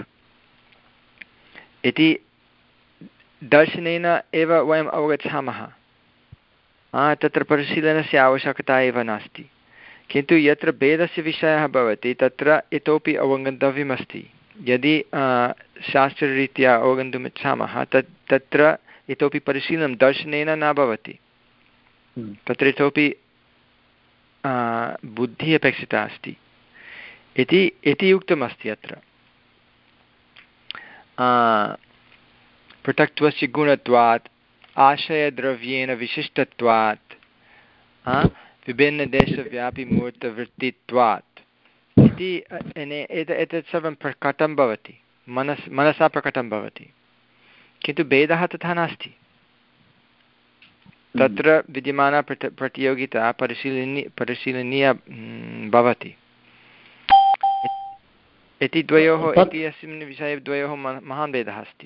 [SPEAKER 1] इति दर्शनेन एव वयम् अवगच्छामः। तत्र परिशीलनस्य आवश्यकता एव नास्ति। किन्तु यत्र भेदस्य विषयः भवति तत्र इतोपि अवगन्तव्यमस्ति। यदि शास्त्ररीत्या अवगन्तुम् इच्छामः तत् तत्र इतोपि परिशीलनं दर्शनेन न भवति। तत्र इतोपि बुद्धिः अपेक्षिता अस्ति इति इति उक्तमस्ति अत्र। पृथक्त्वस्य गुणत्वात्, आशयद्रव्येण विशिष्टत्वात्, विभिन्नदेशव्यापिमूर्तवृत्तित्वात् इति एतत् सर्वं प्रकटं भवति, मनस् मनसा प्रकटं भवति। किन्तु भेदः तथा नास्ति। तत्र विद्यमाना प्रति प्रतियोगिता परिशीलनी परिशीलनीया भवति इति द्वयोः इति अस्मिन् विषये द्वयोः महान् भेदः अस्ति।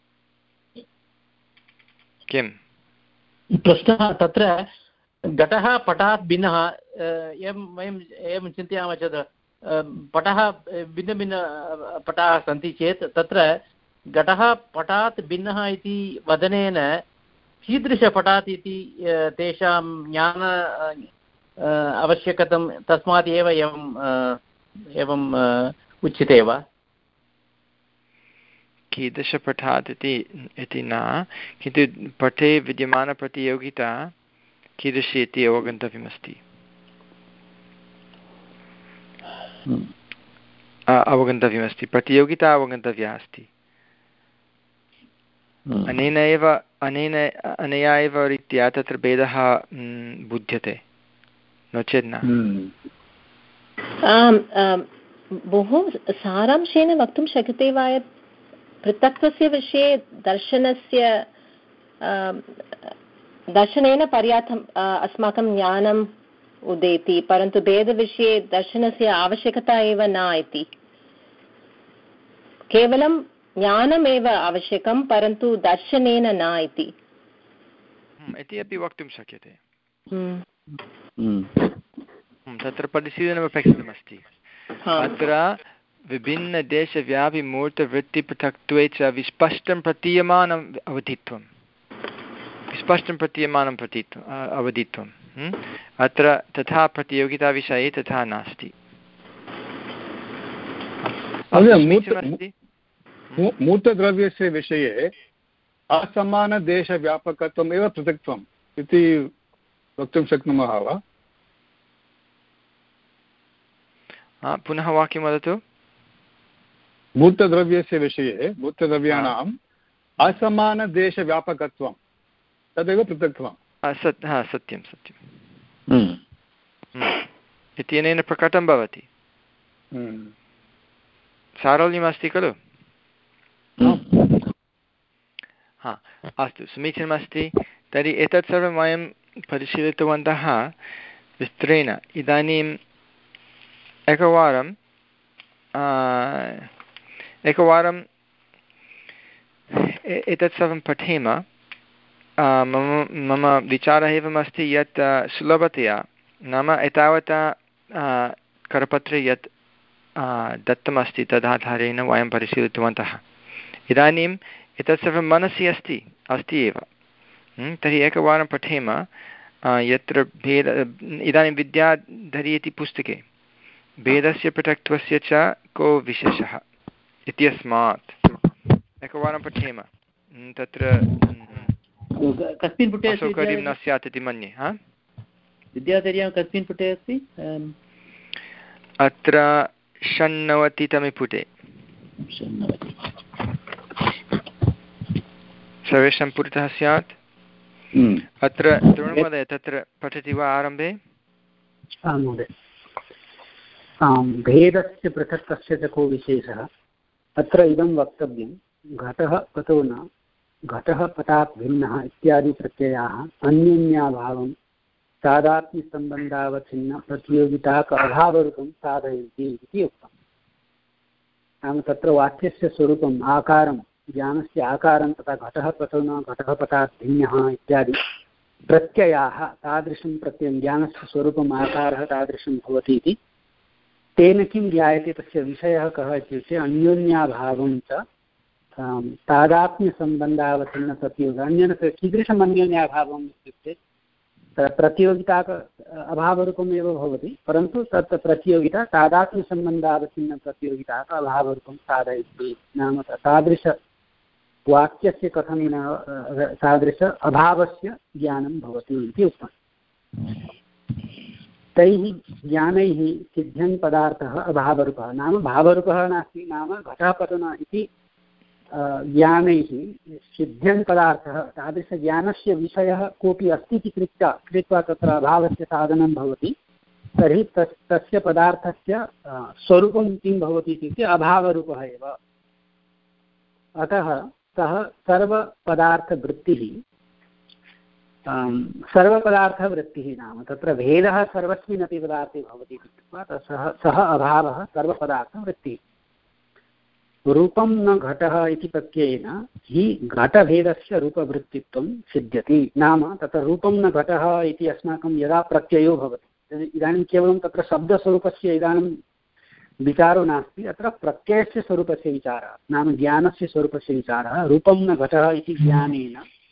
[SPEAKER 1] किं
[SPEAKER 7] प्रश्नः तत्र घटः पटात् भिन्नः, एवं वयं एवं चिन्तयामः चेत् पटः भिन्नभिन्नपटाः सन्ति चेत् तत्र घटः पटात् भिन्नः इति वदनेन कीदृशपटात् इति तेषां ज्ञान आवश्यकतं तस्मात् एव एवं एवं उच्यते वा?
[SPEAKER 1] कीदृशपठात् इति इति न, किन्तु पठे विद्यमानप्रतियोगिता कीदृशी इति अवगन्तव्यमस्ति। अवगन्तव्यमस्ति प्रतियोगिता अवगन्तव्या अस्ति। अनेन एव अनेन अनया एव रीत्या तत्र भेदः बुध्यते, नो चेत् न।
[SPEAKER 4] बहु सारांशेन वक्तुं शक्यते वा यत् पृथक्त्वस्य विषये दर्शनस्य दर्शनेन पर्याप्तम् अस्माकं ज्ञानम् उदेति, परन्तु भेदविषये दर्शनस्य आवश्यकता एव न इति, केवलं ज्ञानमेव आवश्यकं परन्तु दर्शनेन न इति
[SPEAKER 1] इति अपि वक्तुं शक्यते। तत्र परिशीलनम् अपेक्षितमस्ति। अत्र विभिन्नदेशव्यापिमूर्तवृत्तिपृथक्त्वे च विस्पष्टं प्रतीयमानम् अवधित्वं विस्पष्टं प्रतीयमानं प्रतीत्वम् अवधित्वम् अत्र तथा प्रतियोगिताविषये तथा नास्ति।
[SPEAKER 5] मूर्तद्रव्यस्य विषये असमानदेशव्यापकत्वम् एव पृथक्त्वम् इति वक्तुं शक्नुमः वा?
[SPEAKER 1] पुनः वाक्यं वदतु।
[SPEAKER 5] मूर्तद्रव्यस्य विषये मूर्तद्रव्याणाम् असमानदेशव्यापकत्वं तदेव पृथक्त्वं।
[SPEAKER 1] सत् हा सत्यं सत्यम् इत्यनेन प्रकटं भवति। सारल्यमस्ति खलु? हा अस्तु, समीचीनमस्ति। तर्हि एतत् सर्वं वयं परिशीलितवन्तः विस्तरेण। इदानीम् एकवारं एकवारं एतत् सर्वं पठेम। मम मम विचारः एवमस्ति यत् सुलभतया, नाम एतावता करपत्रे यत् दत्तमस्ति तदाधारेण वयं परिशीलितवन्तः। इदानीम् एतत् सर्वं मनसि अस्ति अस्ति एव। तर्हि एकवारं पठेम यत्र भेद इदानीं विद्याधरी इति पुस्तके भेदस्य पृथक्त्वस्य च को विशेषः इत्यस्मात् एकवारं पठेम। तत्र
[SPEAKER 7] कस्मिन् पुटे
[SPEAKER 1] असौकर्यं न स्यात् इति मन्ये। हा
[SPEAKER 7] विद्याधर्यां कस्मिन् पुटे अस्ति?
[SPEAKER 1] अत्र षण्णवतितमे पुटे। सर्वेषां पुरतः स्यात्। अत्र द्रोणमहोदय तत्र पठति वा आरम्भे?
[SPEAKER 8] आं महोदय। भेदस्य पृथक्तस्य च को विशेषः अत्र इदं वक्तव्यं घटः पतो न घटः पटात् भिन्नः इत्यादि प्रत्ययाः अन्योन्याभावं तादात्म्यसम्बन्धावच्छिन्न प्रतियोगिताक अभावरूपं साधयन्ति इति उक्तम्। नाम तत्र वाक्यस्य स्वरूपम् आकारं ज्ञानस्य आकारं तथा घटः पतो न घटः पटात् भिन्नः इत्यादि प्रत्ययाः तादृशं प्रत्ययं ज्ञानस्य स्वरूपम् आकारः तादृशं भवति इति तेन किं ज्ञायते तस्य विषयः कः इत्युक्ते अन्योन्याभावं च तादात्म्यसम्बन्धावच्छिन्न प्रतियोगिता अन्येन कीदृशम् अन्योन्याभावम् इत्युक्ते प्रतियोगिता अभावरूपमेव भवति परन्तु तत् प्रतियोगिता तादात्म्यसम्बन्धावच्छिन्न प्रतियोगिता अभावरूपं साधयति। नाम तादृशवाक्यस्य कथं तादृश अभावस्य ज्ञानं भवति इति उक्तम्। तैः ज्ञानैः सिद्ध्यन् पदार्थः अभावरूपः नाम भावरूपः नास्ति नाम घटः पतो न इति ज्ञानैः सिद्ध्यन् पदार्थः तादृशज्ञानस्य विषयः कोऽपि अस्ति इति कृत्वा कृत्वा तत्र अभावस्य साधनं भवति तर्हि तस् तस्य पदार्थस्य स्वरूपं किं भवति इत्युक्ते अभावरूपः एव। अतः सः सर्वपदार्थवृत्तिः सर्वपदार्थवृत्तिः नाम तत्र भेदः सर्वस्मिन्नपि पदार्थे भवति इति कृत्वा सः सः अभावः सर्वपदार्थवृत्तिः। रूपं न घटः इति प्रत्ययेन हि घटभेदस्य रूपवृत्तित्वं सिद्ध्यति। नाम तत्र रूपं न घटः इति अस्माकं यदा प्रत्ययो भवति इदानीं केवलं तत्र शब्दस्वरूपस्य इदानीं विचारो नास्ति अत्र प्रत्ययस्य स्वरूपस्य विचारः नाम ज्ञानस्य स्वरूपस्य विचारः। रूपं न घटः इति ज्ञानेन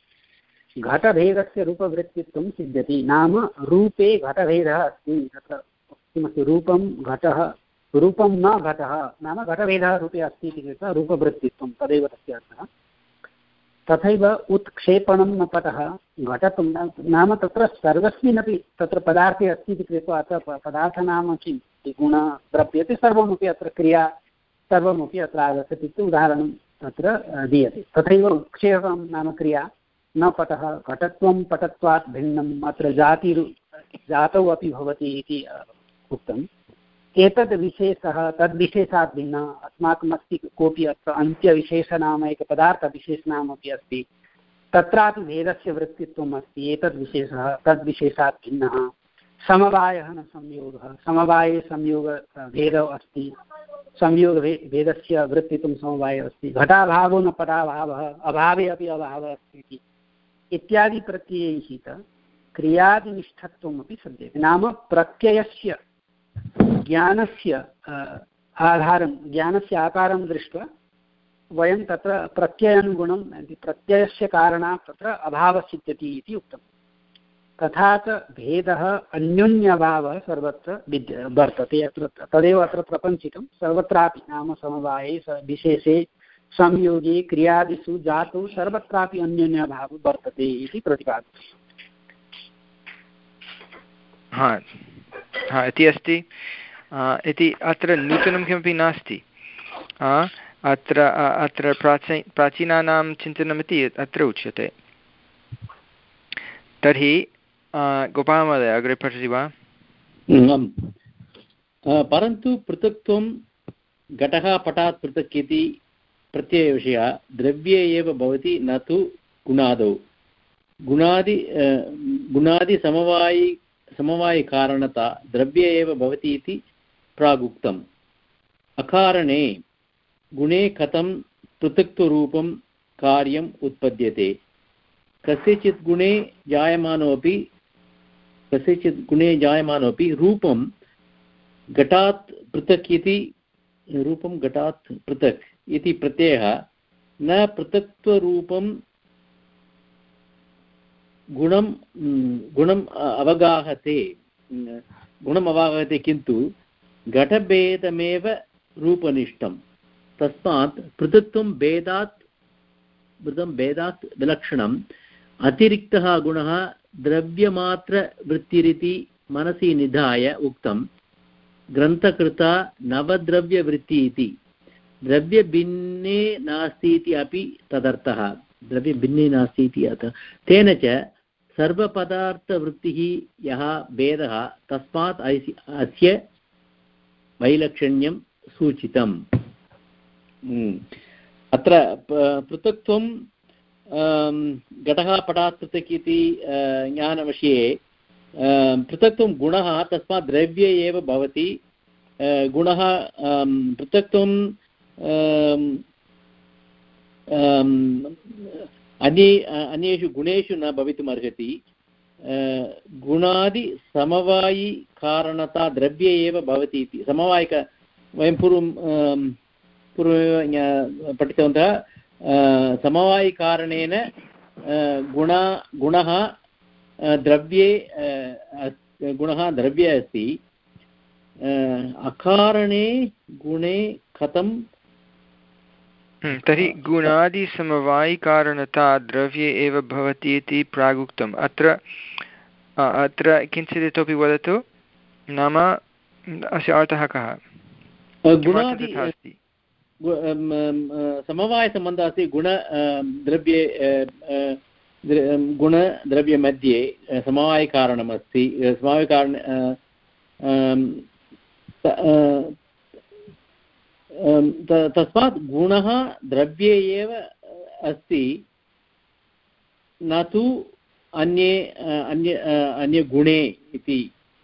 [SPEAKER 8] घटभेदस्य रूपवृत्तित्वं सिद्ध्यति। नाम रूपे घटभेदः अस्ति तत्र किमस्ति रूपं घटः रूपं न घटः नाम घटभेदः रूपे अस्ति इति कृत्वा रूपवृत्तित्वं तदेव तस्य अर्थः। तथैव उत्क्षेपणं न पटः घटत्वं नाम तत्र सर्वस्मिन्नपि तत्र पदार्थे अस्ति इति कृत्वा अत्र पदार्थनाम किं गुण द्रव्यते सर्वमपि अत्र क्रिया सर्वमपि अत्र आगच्छति इति उदाहरणं तत्र दीयते। तथैव उत्क्षेपणं नाम क्रिया न पटः घटत्वं पटत्वात् भिन्नम् अत्र जातिरु जातौ अपि भवति इति उक्तम्। एतद् विशेषः तद्विशेषात् भिन्नः अस्माकमस्ति कोऽपि अत्र अन्त्यविशेषनाम एकपदार्थविशेषनाम अपि अस्ति तत्रापि भेदस्य वृत्तित्वम् अस्ति। एतद् विशेषः तद्विशेषात् भिन्नः। समवायः न संयोगः समवाये संयोगभेदः अस्ति संयोगभे भेदस्य वृत्तित्वं समवायः अस्ति। घटाभावो न पटाभावः अभावे अपि अभावः अस्ति इति इत्यादि प्रत्ययैः च क्रियादिनिष्ठत्वमपि सिद्ध्यति। नाम प्रत्ययस्य ज्ञानस्य आधारं ज्ञानस्य आकारं दृष्ट्वा वयं तत्र प्रत्ययानुगुणं प्रत्ययस्य कारणात् तत्र अभावः सिद्ध्यति इति उक्तम्। तथा च भेदः अन्योन्यभावः सर्वत्र विद्य वर्तते अत्र तदेव अत्र प्रपञ्चितं सर्वत्रापि नाम समवाये विशेषे संयोगे क्रियादिषु जातौ सर्वत्रापि अन्योन्यभावः वर्तते इति प्रतिपाद्यते।
[SPEAKER 1] हा हा इति अस्ति इति अत्र नूतनं किमपि नास्ति। अत्र अत्र प्राची प्राचीनानां चिन्तनमिति अत्र उच्यते। तर्हि गोपालमहोदय अग्रे पठति वा?
[SPEAKER 7] परन्तु पृथक्त्वं घटः पटात् पृथक् इति प्रत्ययविषयः द्रव्ये एव भवति न तु गुणादौ। गुणादि गुणादिसमवायि समवायिकारणता द्रव्ये एव भवति इति प्रागुक्तम्। अकारणे गुणे कथं पृथक्त्वरूपं कार्यम् उत्पद्यते। कस्यचित् गुणे जायमानोऽपि कस्यचित् गुणे जायमानोऽपि रूपं घटात् पृथक् इति रूपं घटात् पृथक् इति प्रत्ययः न पृथक्त्वरूपं गुणं गुणम् अवगाहते गुणम् अवगाहते किन्तु घटभेदमेव रूपनिष्ठं। तस्मात् पृथक्त्वं भेदात् भेदात् विलक्षणं अतिरिक्तः गुणः द्रव्यमात्रवृत्तिरिति मनसि निधाय उक्तं ग्रन्थकृता नवद्रव्यवृत्ति इति। द्रव्यभिन्ने नास्ति इति अपि तदर्थः, द्रव्यभिन्ने नास्ति इति अतः। तेन च सर्वपदार्थवृत्तिः यः भेदः तस्मात् अस्य वैलक्षण्यं सूचितम्। अत्र पृथक्त्वं घटः पटात् पृथक् इति ज्ञानविषये पृथक्त्वं गुणः तस्मात् द्रव्ये एव भवति। गुणः पृथक्त्वं अन्ये अन्येषु गुणेषु न भवितुम् अर्हति। गुणादिसमवायिकारणता द्रव्ये एव भवति इति। समवायिक वयं पूर्वं पूर्वमेव पठितवन्तः। समवायिकारणेन गुण गुणः द्रव्ये गुणः द्रव्ये अस्ति। अकारणे गुणे कथं?
[SPEAKER 1] तर्हि गुणादिसमवायिकारणता द्रव्ये एव भवति इति प्रागुक्तम्। अत्र अत्र किञ्चित् इतोपि वदतु, नाम अस्य अर्थः कः?
[SPEAKER 7] गुणादि समवायसम्बन्धः अस्ति गुण द्रव्ये गुणद्रव्यमध्ये समवायिकारणमस्ति। समवायिकारण तस्मात् गुणः द्रव्ये एव अस्ति, न तु अन्ये अन्य अन्य गुणे इति।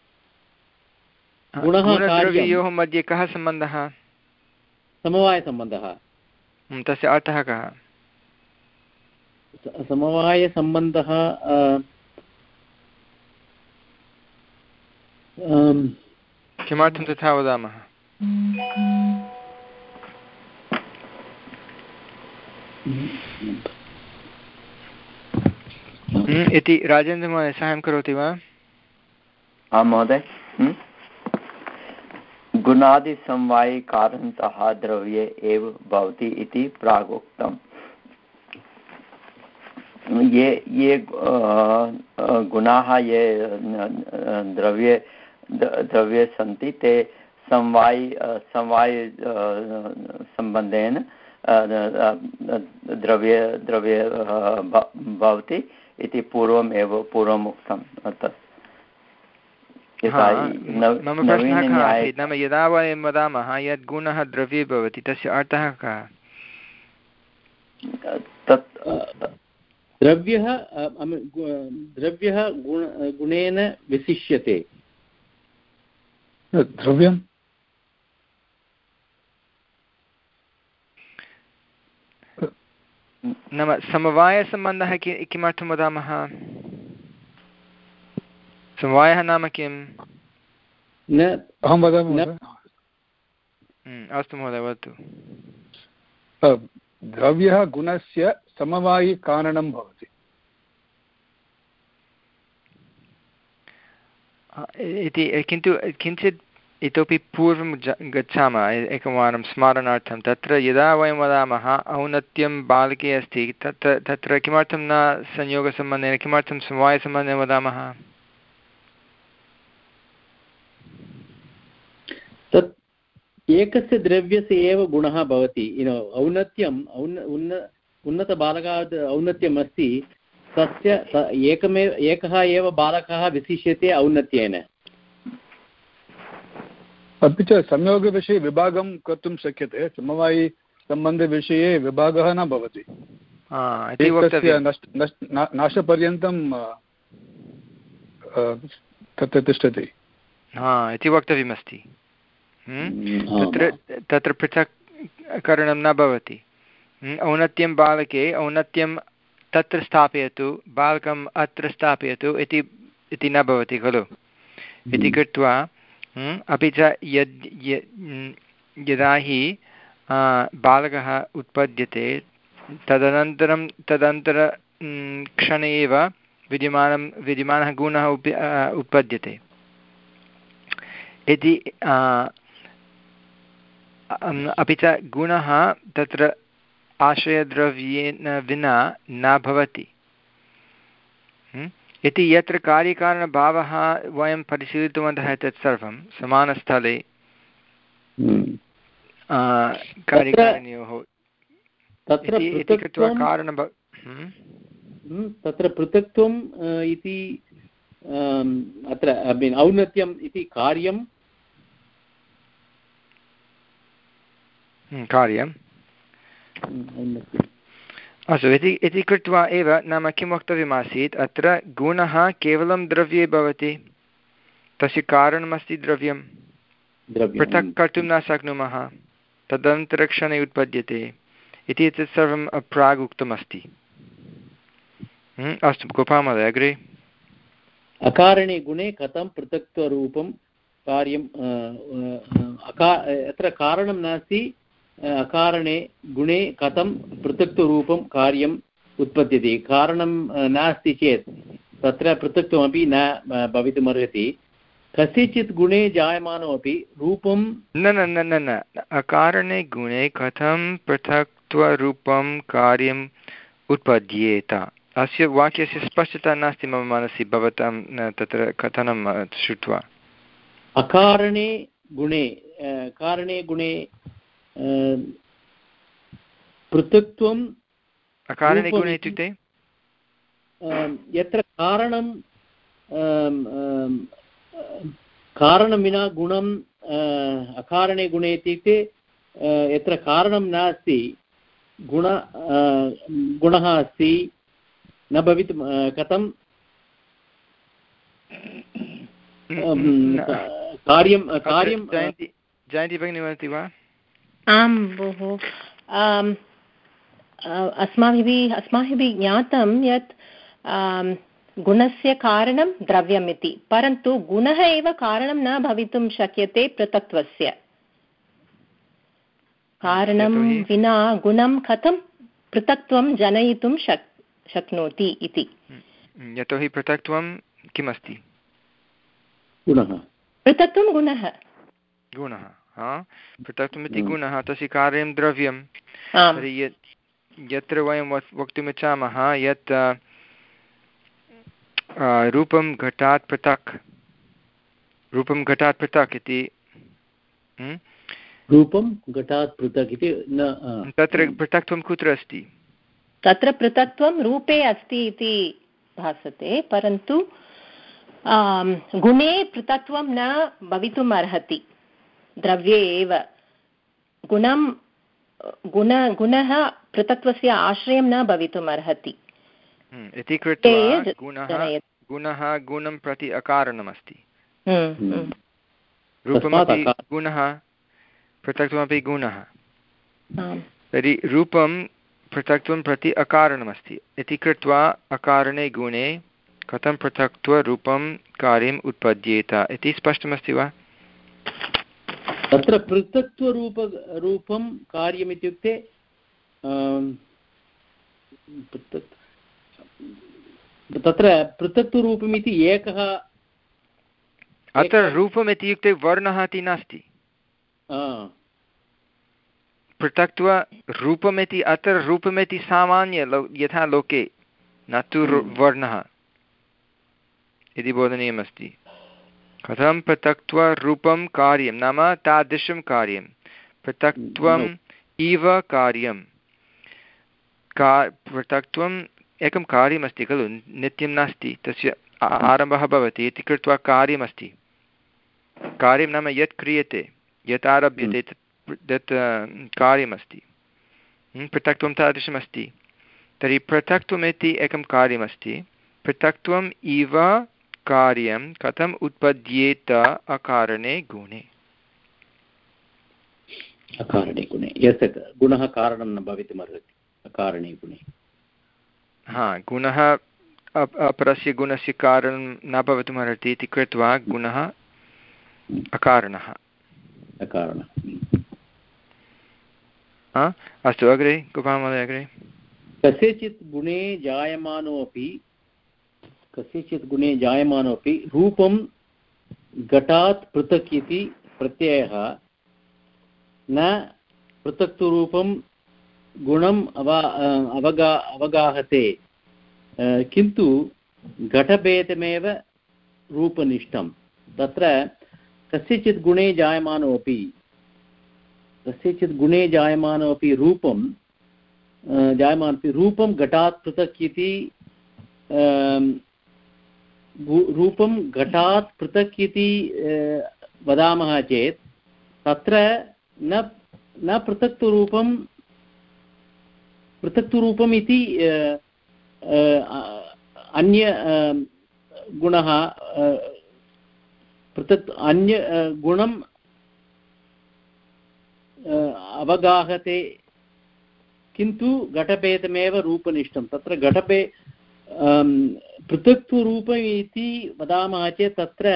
[SPEAKER 7] गुणः
[SPEAKER 1] द्रव्ययोः मध्ये कः सम्बन्धः?
[SPEAKER 7] समवायसम्बन्धः।
[SPEAKER 1] तस्य अर्थः कः?
[SPEAKER 7] समवायसम्बन्धः
[SPEAKER 1] किमर्थं तथा वदामः? इति राजेन्द्रमहोदय साहाय्यं करोति वा?
[SPEAKER 3] आं महोदय। गुणादिसमवायिकारणतः द्रव्ये एव भवति इति प्रागुक्तम्। ये ये गुणाः ये द्रव्ये द्रव्ये सन्ति ते समवायि समवायि सम्बन्धेन द्रव्ये द्रव्ये भवति इति पूर्वम् एव पूर्वम् उक्तं।
[SPEAKER 1] मम प्रश्नः कः आसीत्, नाम यदा वयं वदामः यत् गुणः द्रव्ये भवति तस्य अर्थः कः?
[SPEAKER 3] तत्
[SPEAKER 7] द्रव्यः द्रव्यः गुणेन विशिष्यते।
[SPEAKER 5] द्रव्यं
[SPEAKER 1] नाम समवायसम्बन्धः किमर्थं वदामः? समवायः नाम किम्?
[SPEAKER 5] अहं वदामि।
[SPEAKER 1] अस्तु महोदय वदतु।
[SPEAKER 5] द्रव्यः गुणस्य समवायिकारणं भवति
[SPEAKER 1] इति। किन्तु किञ्चित् इतोपि पूर्वं गच्छामः एकवारं स्मारणार्थं। तत्र यदा वयं वदामः औन्नत्यं बालके अस्ति, तत्र तत्र किमर्थं न संयोगसम्बन्धेन, किमर्थं समवायसम्बन्धेन वदामः?
[SPEAKER 7] तत् एकस्य द्रव्यस्य एव गुणः भवति। युनो औन्नत्यम् औन्न उन्न उन्नतबालकात् औन्नत्यम् अस्ति, तस्य एकमेव एकः एव बालकः विशिष्यते औन्नत्येन।
[SPEAKER 5] अपि च संयोगविषये विभागं कर्तुं शक्यते, समवायिसम्बन्धविषये विभागः न भवति। नाशपर्यन्तं तत्र तिष्ठति
[SPEAKER 1] इति वक्तव्यमस्ति। तत्र तत्र पृथक्करणं न भवति। औन्नत्यं बालके औन्नत्यं तत्र स्थापयतु, बालकम् अत्र स्थापयतु इति इति न भवति खलु। इति कृत्वा अपि च यद् यदा हि बालकः उत्पद्यते तदनन्तरं तदन्तर क्षणे एव विद्यमानं विद्यमानः गुणः उत्पद्यते इति। अपि च गुणः तत्र आश्रयद्रव्येन विना न भवति। इति यत्र कार्यकारणभावः वयं परिशीलितवन्तः तत् सर्वं समानस्थले कार्यकारिणयोः इति कृत्वा कारणं
[SPEAKER 7] तत्र पृथक्त्वम् इति अत्र औन्नत्यम् इति कार्यं
[SPEAKER 1] कार्यम् अस्तु इति इति कृत्वा एव नाम किं वक्तव्यमासीत् अत्र गुणः केवलं द्रव्ये भवति तस्य कारणमस्ति द्रव्यं पृथक् कर्तुं न शक्नुमः तदनन्तरक्षणे उत्पद्यते इति एतत् सर्वं प्राग् उक्तमस्ति। अस्तु गोपालमहोदय अग्रे।
[SPEAKER 7] अकारणे गुणे कथं पृथक्त्वरूपं कार्यं अत्र कारणं नास्ति अकारणे गुणे कथं पृथक्त्वरूपं कार्यम् उत्पद्यते कारणं नास्ति चेत् तत्र पृथक्त्वमपि न भवितुमर्हति कस्यचित् गुणे जायमानमपि रूपं
[SPEAKER 1] न न न न अकारणे गुणे कथं पृथक्त्वरूपं कार्यम् उत्पद्येत अस्य वाक्यस्य स्पष्टता नास्ति मम मनसि भवतां तत्र कथनं श्रुत्वा
[SPEAKER 7] अकारणे गुणे कारणे गुणे पृथक्त्वम्
[SPEAKER 1] अकारणे गुणे इत्युक्ते
[SPEAKER 7] यत्र कारणं कारणं विना गुणम् अकारणे गुणे इत्युक्ते यत्र कारणं नास्ति गुण गुणः अस्ति न भवितुं कथं कार्यं कार्यं
[SPEAKER 1] जयन्ती भगिनी वदति वा?
[SPEAKER 4] आं भोः अस्माभिः अस्माभिः ज्ञातं यत् गुणस्य कारणं द्रव्यम् इति परन्तु गुणः एव कारणं न भवितुं शक्यते पृथक्त्वस्य कारणं विना गुणं कथं पृथक्त्वं जनयितुं शक् शक्नोति इति
[SPEAKER 1] यतोहि पृथक्त्वं किमस्ति
[SPEAKER 7] गुणः
[SPEAKER 4] पृथक्त्वं गुणः
[SPEAKER 1] गुणः पृथक्त्वमिति गुणः तस्य कार्यं द्रव्यं तर्हि यत्र वयं वक्तुमिच्छामः यत् रूपं घटात् पृथक् रूपं घटात् पृथक् इति
[SPEAKER 7] रूपं घटात् पृथक् इति न
[SPEAKER 1] तत्र पृथक्त्वं कुत्र अस्ति?
[SPEAKER 4] तत्र पृथक्त्वं रूपे अस्ति इति भासते परन्तु गुणे पृथक्त्वं न भवितुम् अर्हति द्रव्ये एव गुणं गुण गुणः पृथक्त्वस्य आश्रयं न भवितुम् अर्हति
[SPEAKER 1] इति कृत्वा गुणः गुणः गुणं प्रति अकारणमस्ति रूपमपि गुणः पृथक्त्वमपि गुणः तर्हि रूपं पृथक्त्वं प्रति अकारणमस्ति इति कृत्वा अकारणे गुणे कथं पृथक्त्वरूपं कार्यम् उत्पद्येत इति स्पष्टमस्ति वा?
[SPEAKER 7] तत्र पृथक्त्वरूप रूपं कार्यम् इत्युक्ते तत्र पृथक्त्वरूपमिति एकः
[SPEAKER 1] अत्र रूपम् इत्युक्ते वर्णः इति नास्ति पृथक्त्वरूपमिति अत्र रूपमिति सामान्य लो यथा लोके न तु वर्णः इति बोधनीयमस्ति कथं पृथक्त्वरूपं कार्यं नाम तादृशं कार्यं पृथक्त्वम् इव कार्यं का पृथक्त्वम् एकं कार्यमस्ति खलु नित्यं नास्ति तस्य आरम्भः भवति इति कृत्वा कार्यमस्ति कार्यं नाम यत् क्रियते यत् आरभ्यते तत् कार्यमस्ति पृथक्त्वं तादृशमस्ति तर्हि पृथक्त्वमिति एकं कार्यमस्ति पृथक्त्वम् इव कार्यं कथम् उत्पद्येत अकारणे गुणे
[SPEAKER 7] अकारणे गुणे यस्य गुणः कारणं न भवितुमर्हति अकारणे गुणे
[SPEAKER 1] हा गुणः अपरस्य गुणस्य कारणं न भवितुमर्हति इति कृत्वा गुणः अकारणः
[SPEAKER 7] अकारणः
[SPEAKER 1] अस्तु अग्रे गोपालमहोदय अग्रे
[SPEAKER 7] कस्यचित् गुणे जायमानोऽपि कस्यचित् गुणे जायमानोऽपि रूपं घटात् पृथक् इति प्रत्ययः न पृथक्त्वरूपं गुणम् अवा अवगा अवगाहते किन्तु घटभेदमेव रूपनिष्ठं तत्र कस्यचित् गुणे जायमानोऽपि कस्यचित् गुणे जायमानोऽपि रूपं जायमानोऽपि रूपं घटात् पृथक् इति रूपं घटात् पृथक् इति वदामः चेत् तत्र न न पृथक्तुरूपं पृथक्तुरूपम् इति अन्य गुणः पृथक् अन्य गुणम् अवगाहते किन्तु घटभेदमेव रूपनिष्ठं तत्र घटभे पृथक्तुरूपम् इति वदामः चेत् तत्र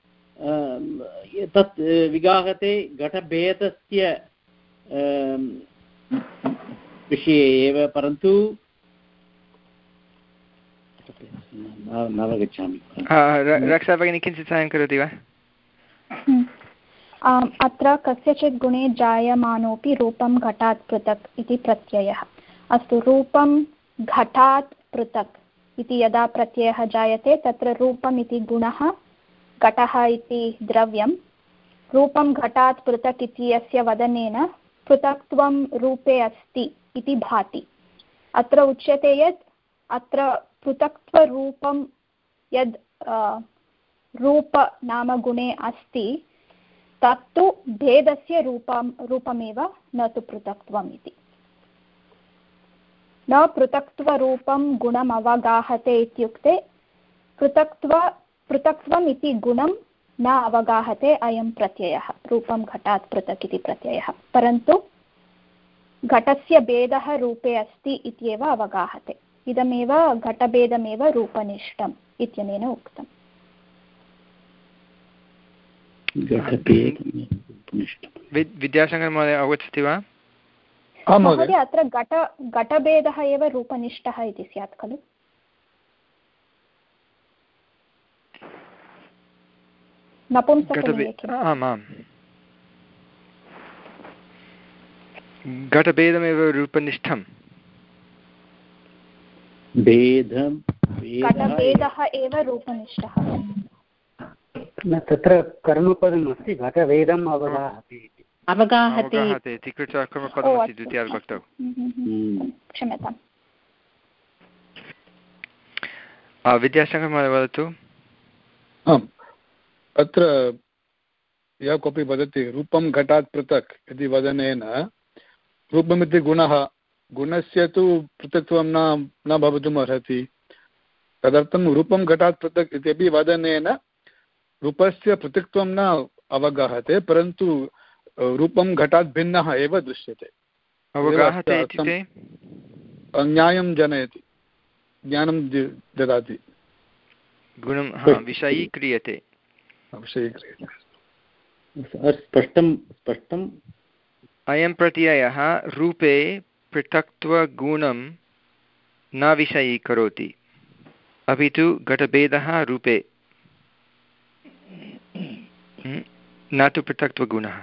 [SPEAKER 7] तत् विगाहते घटभेदस्य विषये एव परन्तु नवगच्छामि
[SPEAKER 1] रक्षा भगिनी किञ्चित् साहाय्यं करोति वा
[SPEAKER 6] अत्र कस्यचित् गुणे जायमानोऽपि रूपं घटात् पृथक् इति प्रत्ययः अस्तु रूपं घटात् पृथक् इति यदा प्रत्ययः जायते तत्र रूपम् इति गुणः घटः इति द्रव्यं रूपं घटात् पृथक् इत्यस्य वदनेन पृथक्त्वं रूपे अस्ति इति भाति अत्र उच्यते यत् अत्र पृथक्त्वरूपं यद् रूप नाम गुणे अस्ति तत्तु भेदस्य रूपं रूपमेव न तु पृथक्त्वम् इति न पृथक्त्वरूपं गुणम् अवगाहते इत्युक्ते पृथक्त्व पृथक्त्वम् इति गुणं न अवगाहते अयं प्रत्ययः रूपं घटात् पृथक् इति प्रत्ययः परन्तु घटस्य भेदः रूपे अस्ति इत्येव अवगाहते इदमेव घटभेदमेव रूपनिष्ठम् इत्यनेन उक्तम्
[SPEAKER 1] विद्याशङ्कर महोदय अवगच्छति वा
[SPEAKER 6] महोदय अत्र घट घटभेदः एव रूपनिष्ठः इति स्यात् खलु नपुंसकलिङ्गे
[SPEAKER 1] आम् आम् घटभेदमेव रूपनिष्ठं
[SPEAKER 7] भेदं
[SPEAKER 6] घटभेदः एव रूपनिष्ठः
[SPEAKER 8] तत्र कर्मपदम् अस्ति घटभेदम् अवगाहति
[SPEAKER 4] अवगाहति
[SPEAKER 1] इति कृत्वा कर्मपदमस्ति द्वितीयाविभक्तौ
[SPEAKER 6] क्षम्यताम्
[SPEAKER 1] विद्याशङ्कर महोदय वदतु
[SPEAKER 5] आम् अत्र यः कोऽपि वदति रूपं घटात् पृथक् इति वदनेन रूपमिति गुणः गुणस्य तु पृथक्त्वं न न भवितुम् अर्हति तदर्थं रूपं घटात् पृथक् इत्यपि वदनेन रूपस्य पृथक्त्वं न अवगाहते परन्तु रूपं घटात् भिन्नः एव दृश्यते
[SPEAKER 1] अवगाहते इत्युक्ते
[SPEAKER 5] न्यायं जनयति ज्ञानं ददाति
[SPEAKER 1] गुणं विषयीक्रियते
[SPEAKER 5] विषयीक्रियते
[SPEAKER 7] स्पष्टं स्पष्टम्
[SPEAKER 1] अयं प्रत्ययः रूपे पृथक्त्वगुणं न विषयीकरोति अपि तु घटभेदः रूपे न तु पृथक्त्वगुणः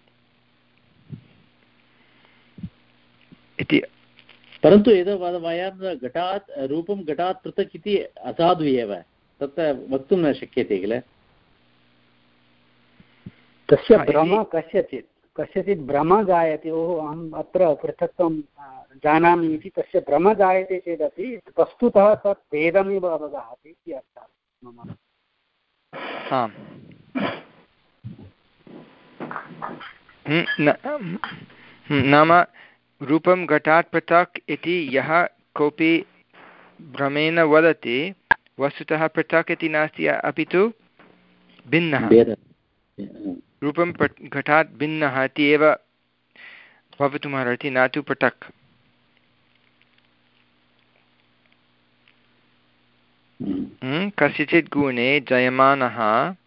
[SPEAKER 1] इति
[SPEAKER 7] परन्तु यदा वयं घटात् रूपं घटात् पृथक् इति असाधु एव तत्र वक्तुं न शक्यते किल
[SPEAKER 8] तस्य भ्रमः कस्यचित् कस्यचित् भ्रमः जायते ओहो अहम् अत्र पृथक्त्वं जानामि इति तस्य भ्रमः जायते चेदपि वस्तुतः तत् भेदमेव अवगाहति इति अर्थः मम
[SPEAKER 1] आम् नाम रूपं घटात् पृथक् इति यः कोऽपि भ्रमेण वदति वस्तुतः पृथक् इति नास्ति अपि तु भिन्नः रूपं घटात् भिन्नः इति एव भवितुमर्हति न तु पृथक् कस्यचित् गुणे जायमानः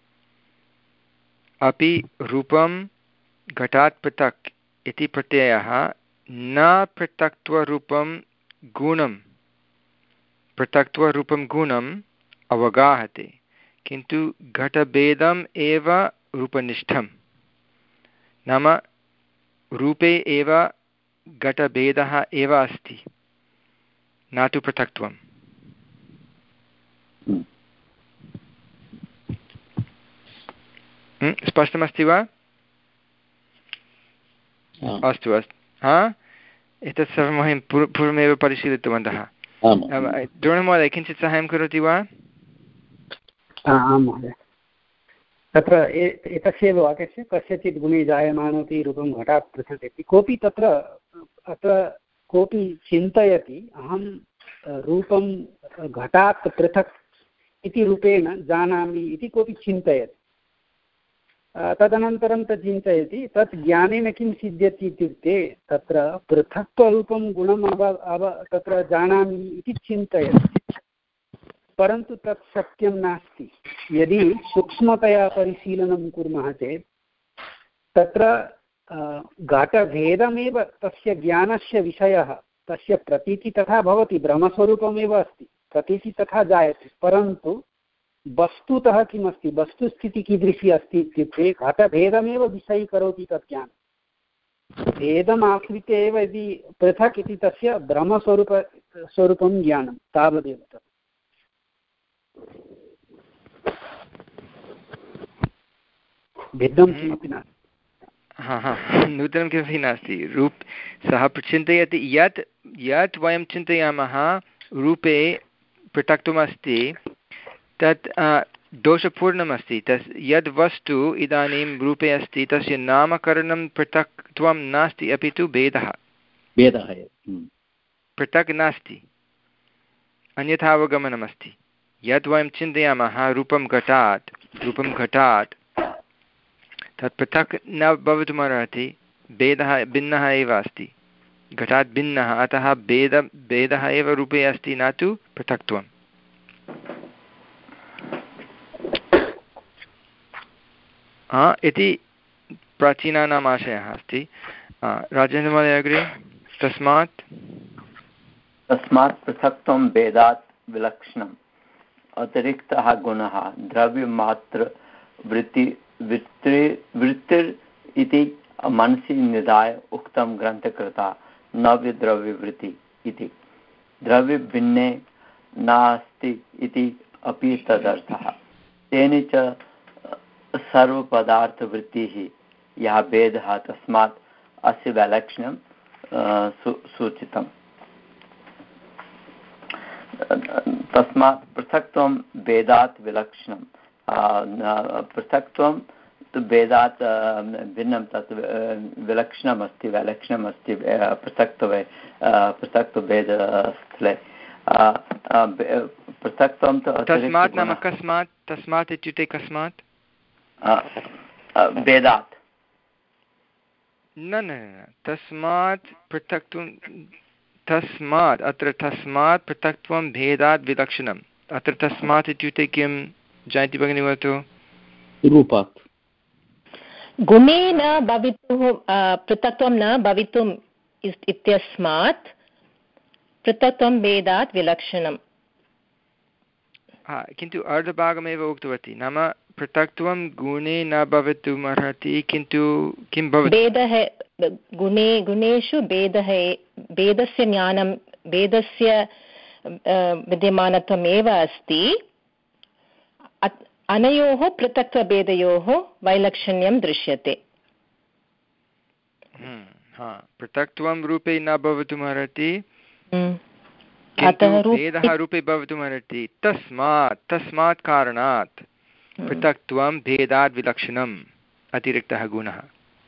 [SPEAKER 1] अपि रूपं घटात् पृथक् इति प्रत्ययः न पृथक्त्वरूपं गुणं पृथक्त्वरूपं गुणम् अवगाहते किन्तु घटभेदम् एव रूपनिष्ठं नाम रूपे एव घटभेदः एव अस्ति न तु पृथक्त्वम् स्पष्टमस्ति वा? अस्तु अस्तु हा एतत् सर्वं वयं पूर्वमेव परिशीलितवन्तः। द्रोणमहोदय किञ्चित् साहाय्यं करोति वा?
[SPEAKER 8] आं महोदय, तत्र एतस्यैव वाक्यस्य कस्यचित् गुणे जायमानोति रूपं घटात् पृथक् इति कोऽपि तत्र अत्र कोऽपि चिन्तयति अहं रूपं घटात् पृथक् इति रूपेण जानामि इति कोऽपि चिन्तयति, तदनन्तरं तत् चिन्तयति तत् ज्ञानेन किं सिद्ध्यति इत्युक्ते तत्र पृथक्त्वरूपं गुणम् अव अव तत्र जानामि इति चिन्तयति, परन्तु तत् सत्यं नास्ति। यदि सूक्ष्मतया परिशीलनं कुर्मः चेत् तत्र घटभेदमेव तस्य ज्ञानस्य विषयः, तस्य प्रतीतिः तथा भवति, ब्रह्मस्वरूपमेव अस्ति, प्रतीतिः तथा जायते, परन्तु वस्तुतः किमस्ति, वस्तुस्थितिः कीदृशी अस्ति इत्युक्ते घटभेदमेव विषयीकरोति तत् ज्ञानं। भेदम् आश्रित्य एव यदि पृथक् इति तस्य ब्रह्मस्वरूप स्वरूपं ज्ञानं तावदेव तत्। भिन्नं किमपि नास्ति।
[SPEAKER 1] हा हा नूतनं किमपि नास्ति। रूप सः चिन्तयति यत् यत् वयं चिन्तयामः रूपे पृथक्त्वमस्ति तत् दोषपूर्णमस्ति। तस् यद् वस्तु इदानीं रूपे अस्ति तस्य नामकरणं पृथक्त्वं नास्ति, अपि तु भेदः
[SPEAKER 7] भेदः
[SPEAKER 1] पृथक् नास्ति, अन्यथा अवगमनमस्ति। यद् वयं चिन्तयामः रूपं घटात् रूपं घटात् तत् पृथक् न भवितुमर्हति, भेदः भिन्नः एव अस्ति, घटात् भिन्नः, अतः भेद भेदः एव रूपे अस्ति, न तु पृथक्त्वम्। इति प्राचीनानाम् आशयः अस्ति। राजेन्द्रमहोदय अग्रे। तस्मात्
[SPEAKER 3] तस्मात् पृथक्त्वं भेदात् विलक्षणम् अतिरिक्तः गुणः द्रव्यमात्र वृत्ति वृत्ति वृत्तिर् इति मनसि निधाय उक्तं ग्रन्थकृता नव्यद्रव्यवृत्ति इति। द्रव्यभिन्ने नास्ति इति अपि तदर्थः। तेन च सर्वपदार्थवृत्तिः यः भेदः तस्मात् अस्य वैलक्षण्यं सूचितम्। तस्मात् पृथक्त्वं भेदात् विलक्षणं। पृथक्त्वं तु भेदात् भिन्नं, तत् विलक्षणमस्ति वैलक्षण्यमस्ति पृथक्त्वे पृथक्त्वभेदस्थले। पृथक्त्वं तु
[SPEAKER 1] तस्मात् नाम कस्मात्? तस्मात् इत्युक्ते कस्मात्?
[SPEAKER 3] भेदात्
[SPEAKER 1] न न तस्मात् पृथक्त्वं तस्मात् अत्र तस्मात् पृथक्त्वं भेदात् विलक्षणम्। अत्र तस्मात् इत्युक्ते किं जयन्ति भगिनी वदतु?
[SPEAKER 7] रूपात्
[SPEAKER 4] गुणे न भवितुः पृथक्त्वं न भवितुम् इत्यस्मात् पृथक्त्वं भेदात् विलक्षणम्।
[SPEAKER 1] किन्तु अर्धभागमेव उक्तवती, नाम पृथक्त्वं गुणे न भवितुमर्हति, किन्तु किं भवति? भेदः गुणे गुणेषु भेदः भेदस्य ज्ञानं भेदस्य विद्यमानत्वमेव अस्ति। अनयोः पृथक्त्वभेदयोः वैलक्षण्यं दृश्यते। पृथक्त्वं रूपे न भवितुमर्हति, भेदः रूपे भवितुमर्हति। तस्मात् तस्मात् कारणात् पृथक्त्वं भेदात् विलक्षणम् अतिरिक्तः गुणः।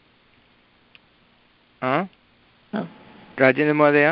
[SPEAKER 1] राजेन्द्रमहोदय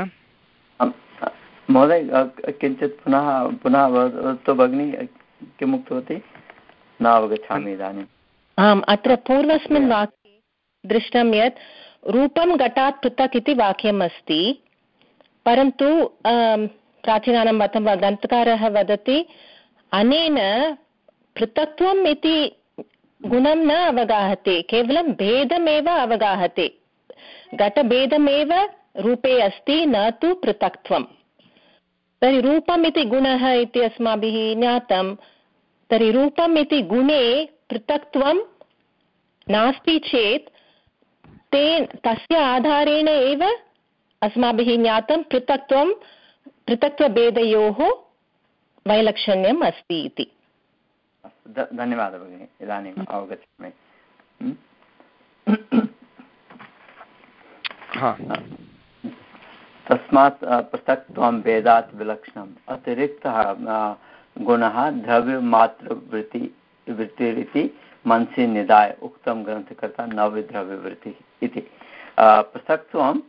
[SPEAKER 3] महोदय किञ्चित् पुनः पुनः वदतु भगिनी, किम् उक्तवती? न अवगच्छामि इदानीम्।
[SPEAKER 4] आम्, अत्र पूर्वस्मिन् वाक्ये दृष्टं यत् रूपं घटात् पृथक् इति वाक्यम् अस्ति, परन्तु प्राचीनानां मतं ग्रन्थकारः वदति अनेन पृथक्त्वम् इति गुणं न अवगाहते, केवलं भेदमेव अवगाहते। घटभेदमेव रूपे अस्ति, न तु पृथक्त्वं। तर्हि रूपम् इति गुणः इति अस्माभिः ज्ञातं, तर्हि रूपम् इति गुणे पृथक्त्वं नास्ति चेत् ते तस्य आधारेण एव अस्माभिः ज्ञातं पृथक्त्वं पृथक्त्वभेदयोः वैलक्षण्यम् अस्ति इति।
[SPEAKER 3] धन्यवादः भगिनि, इदानीम् अवगच्छामि। तस्मात् पृथक्त्वं भेदात् विलक्षणम् अतिरिक्तः गुणः द्रव्यमात्रवृत्ति वृत्तिरिति मनसि निधाय उक्तं ग्रन्थकर्ता नवद्रव्यवृत्तिः इति। पृथक्त्वं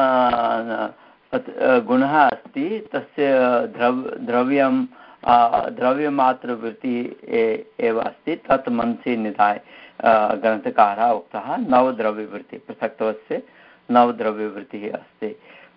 [SPEAKER 3] गुणः अस्ति, तस्य द्रव द्रव्यं द्रव्यमात्रवृत्तिः एव अस्ति, तत् मनसि निधाय ग्रन्थकारः उक्तः नवद्रव्यवृत्तिः। पृथक्त्वस्य नवद्रव्यवृत्तिः अस्ति।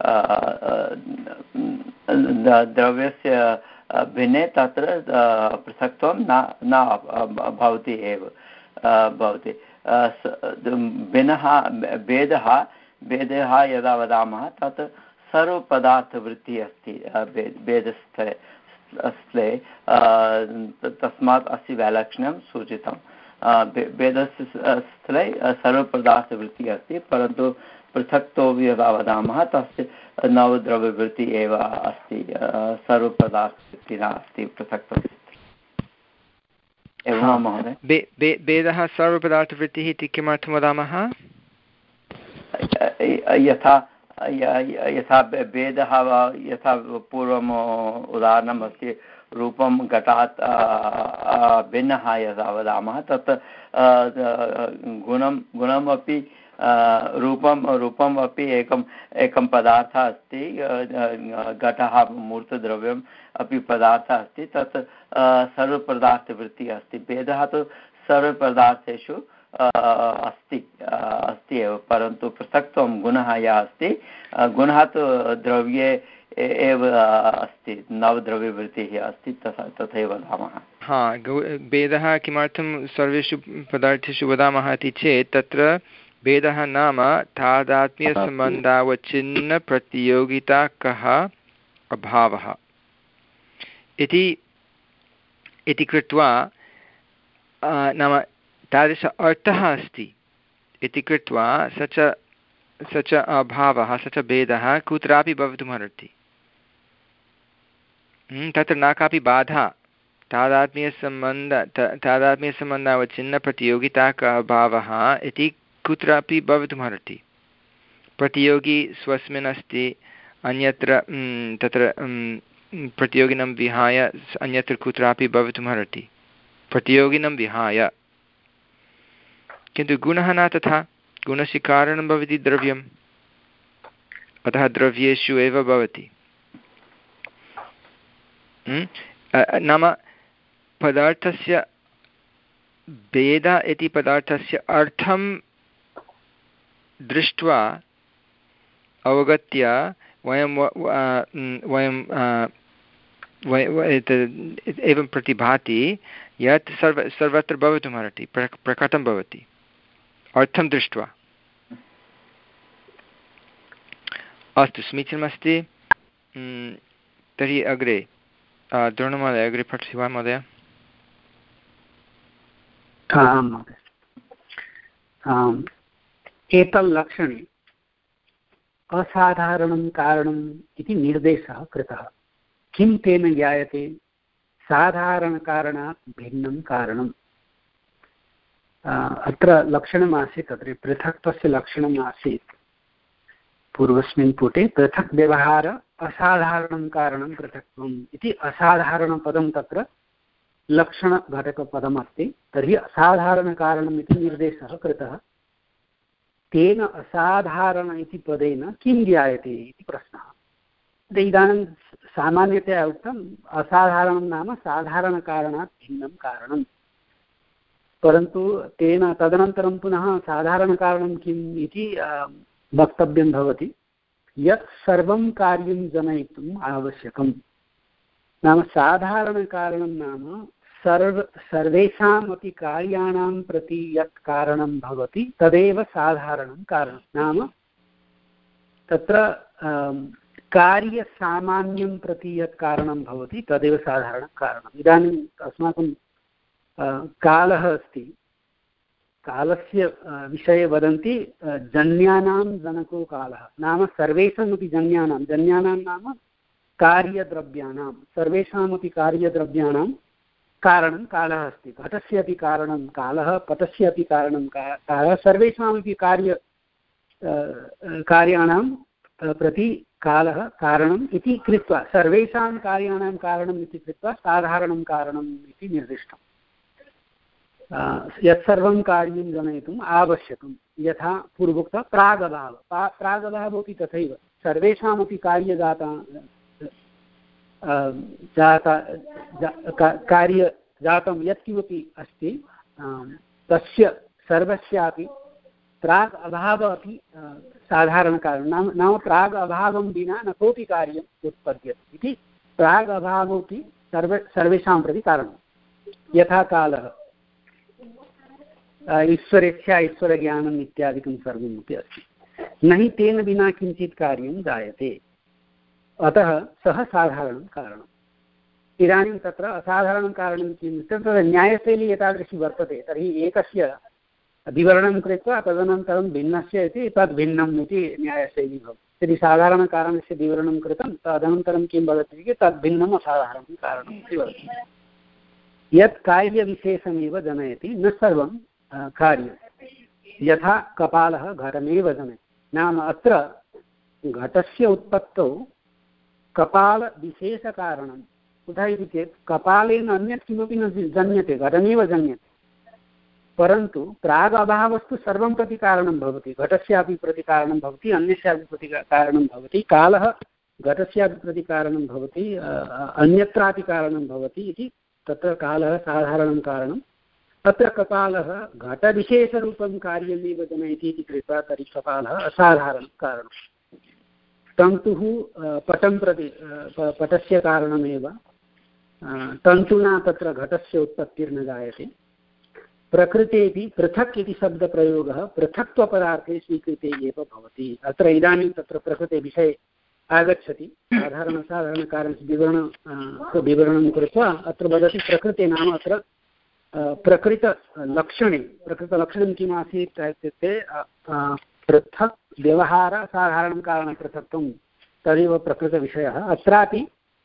[SPEAKER 3] द्रव्यस्य भिन्ने तत्र पृथक्त्वं न न भवति एव भवति। भिन्नः भेदः भेदः यदा वदामः तत् सर्वपदार्थवृत्तिः अस्ति भेदस्थले स्थले, तस्मात् अस्य वैलक्षण्यं सूचितं। भेदस्य स्थले सर्वपदार्थवृत्तिः अस्ति, परन्तु पृथक्तो यदा वदामः तस्य नवद्रव्यवृत्तिः एव अस्ति, सर्वपदार्थवृत्तिः नास्ति पृथक्तो। एवं महोदय,
[SPEAKER 1] भेदः सर्वपदार्थवृत्तिः इति किमर्थं वदामः?
[SPEAKER 3] यथा यथा भेदः यथा पूर्वम् उदाहरणम् अस्ति, रूपं घटात् भिन्नः यदा वदामः तत् गुणं गुणमपि रूपं रूपम् अपि एकम् एकं पदार्थः अस्ति, घटः मूर्तद्रव्यम् अपि पदार्थः अस्ति, तत् सर्वपदार्थवृत्तिः अस्ति। भेदः तु सर्वपदार्थेषु अस्ति अस्ति एव, परन्तु पृथक्त्वं गुणः यः अस्ति, गुणः तु द्रव्ये एव अस्ति, नवद्रव्यवृत्तिः अस्ति, तथा तथैव वदामः।
[SPEAKER 1] हा, भेदः किमर्थं सर्वेषु पदार्थेषु वदामः इति चेत् तत्र भेदः नाम तादात्म्यसम्बन्धावच्छिन्नप्रतियोगिता कः अभावः इति इति कृत्वा नाम तादृश अर्थः अस्ति इति कृत्वा स च स च अभावः, स च भेदः कुत्रापि भवितुमर्हति। तत्र न कापि बाधा, तादात्म्यसम्बन्ध तादात्म्यसम्बन्धावच्छिन्नप्रतियोगिता कः अभावः इति कुत्रापि भवितुमर्हति। प्रतियोगी स्वस्मिन् अस्ति, अन्यत्र तत्र प्रतियोगिनं विहाय अन्यत्र कुत्रापि भवितुमर्हति, प्रतियोगिनं विहाय। किन्तु गुणः न तथा, गुणस्य कारणं भवति द्रव्यम्, अतः द्रव्येषु एव भवति। नाम पदार्थस्य भेद इति पदार्थस्य अर्थं दृष्ट्वा अवगत्य वयं वयं एवं प्रतिभाति यत् सर्व सर्वत्र भवितुमर्हति, प्रकटं भवति अर्थं दृष्ट्वा। अस्तु, समीचीनमस्ति। तर्हि अग्रे द्रोणमहोदय, अग्रे पठति वा महोदय?
[SPEAKER 8] आं महोदय, एतल्लक्षणे असाधारणं कारणम् इति निर्देशः कृतः। किं तेन ज्ञायते? साधारणकारणात् भिन्नं कारणम्। अत्र लक्षणमासीत्, अत्र पृथक्त्वस्य लक्षणम् आसीत् पूर्वस्मिन् पुटे। पृथक् व्यवहार असाधारणं कारणं पृथक्त्वम् इति असाधारणपदं तत्र लक्षणघटकपदमस्ति। तर्हि असाधारणकारणम् इति निर्देशः कृतः। तेन असाधारण इति पदेन किं ज्ञायते इति प्रश्नः। इदानीं सामान्यतया उक्तम् असाधारणं नाम साधारणकारणात् भिन्नं कारणं, परन्तु तेन तदनन्तरं पुनः साधारणकारणं किम् इति वक्तव्यं भवति। यत् सर्वं कार्यं जनयितुम् आवश्यकं, नाम साधारणकारणं नाम सर्व सर्वेषामपि कार्याणां प्रति यत् कारणं भवति तदेव साधारणं कारणं। नाम तत्र कार्यसामान्यं प्रति यत् कारणं भवति तदेव साधारणं कारणम्। इदानीम् अस्माकं कालः अस्ति, कालस्य विषये वदन्ति जन्यानां जनको कालः, नाम सर्वेषामपि जन्यानां, जन्यानां नाम कार्यद्रव्याणां, सर्वेषामपि कार्यद्रव्याणां कारणं कालः अस्ति, घटस्य अपि कारणं कालः, पटस्य अपि कारणं कालः, सर्वेषामपि कार्य कार्याणां प्रति कालः कारणम् इति कृत्वा सर्वेषां कार्याणां कारणम् इति कृत्वा साधारणं कारणम् इति निर्दिष्टम्। यत्सर्वं कार्यं जनयितुम् आवश्यकं, यथा पूर्वोक्त प्रागभावः, प्रागभावः अपि तथैव सर्वेषामपि कार्यजाता जाता कार्य जातं यत्किमपि अस्ति तस्य सर्वस्यापि प्राग् अभावः अपि साधारणकारणं, नाम नाम प्राग् अभावं विना न कोऽपि कार्यम् उत्पद्यते इति प्राग् अभावोऽपि सर्व सर्वेषां प्रति कारणं। यथा कालः, ईश्वरेच्छा ईश्वरज्ञानम् इत्यादिकं सर्वमपि अस्ति, न हि तेन विना किञ्चित् कार्यं जायते, अतः सः साधारणं कारणम्। इदानीं तत्र असाधारणं कारणं किम् इत्युक्ते तत्र न्यायशैली एतादृशी वर्तते, तर्हि एकस्य विवरणं कृत्वा तदनन्तरं भिन्नस्य इति तद्भिन्नम् इति न्यायशैली भवति। यदि साधारणकारणस्य विवरणं कृतं तदनन्तरं किं वदति चेत् तद्भिन्नम् असाधारणं कारणम् इति वदति। यत् कार्यविशेषमेव जनयति न सर्वं कार्यं, यथा कपालः घटमेव जनयति, नाम अत्र घटस्य उत्पत्तौ कपालविशेषकारणं कुतः इति चेत् कपालेन अन्यत् किमपि न जन्यते, घटमेव जन्यते, परन्तु प्राग् अभावस्तु सर्वं प्रति कारणं भवति, घटस्यापि प्रति कारणं भवति, अन्यस्यापि प्रति कारणं भवति, कालः घटस्यापि प्रति कारणं भवति, अन्यत्रापि कारणं भवति इति तत्र कालः साधारणं कारणम्। अत्र कपालः घटविशेषरूपं कार्यमेव जनयति इति कृत्वा तर्हि कपालः असाधारणं कारणम्। तन्तुः पटं प्रति पटस्य कारणमेव, तन्तुना तत्र घटस्य उत्पत्तिर्न जायते। प्रकृतेपि पृथक् इति शब्दप्रयोगः पृथक्त्वपदार्थे स्वीकृते एव भवति। अत्र इदानीं तत्र प्रकृतेविषये आगच्छति, साधारणसाधारणकारणस्य विवरणं विवरणं कृत्वा अत्र वदति प्रकृते, नाम अत्र प्रकृतलक्षणे, प्रकृतलक्षणं किम् आसीत् इत्युक्ते पृथक् व्यवहार साधारणं कारणपृथक्त्वं, तदेव प्रकृतविषयः। अत्रापि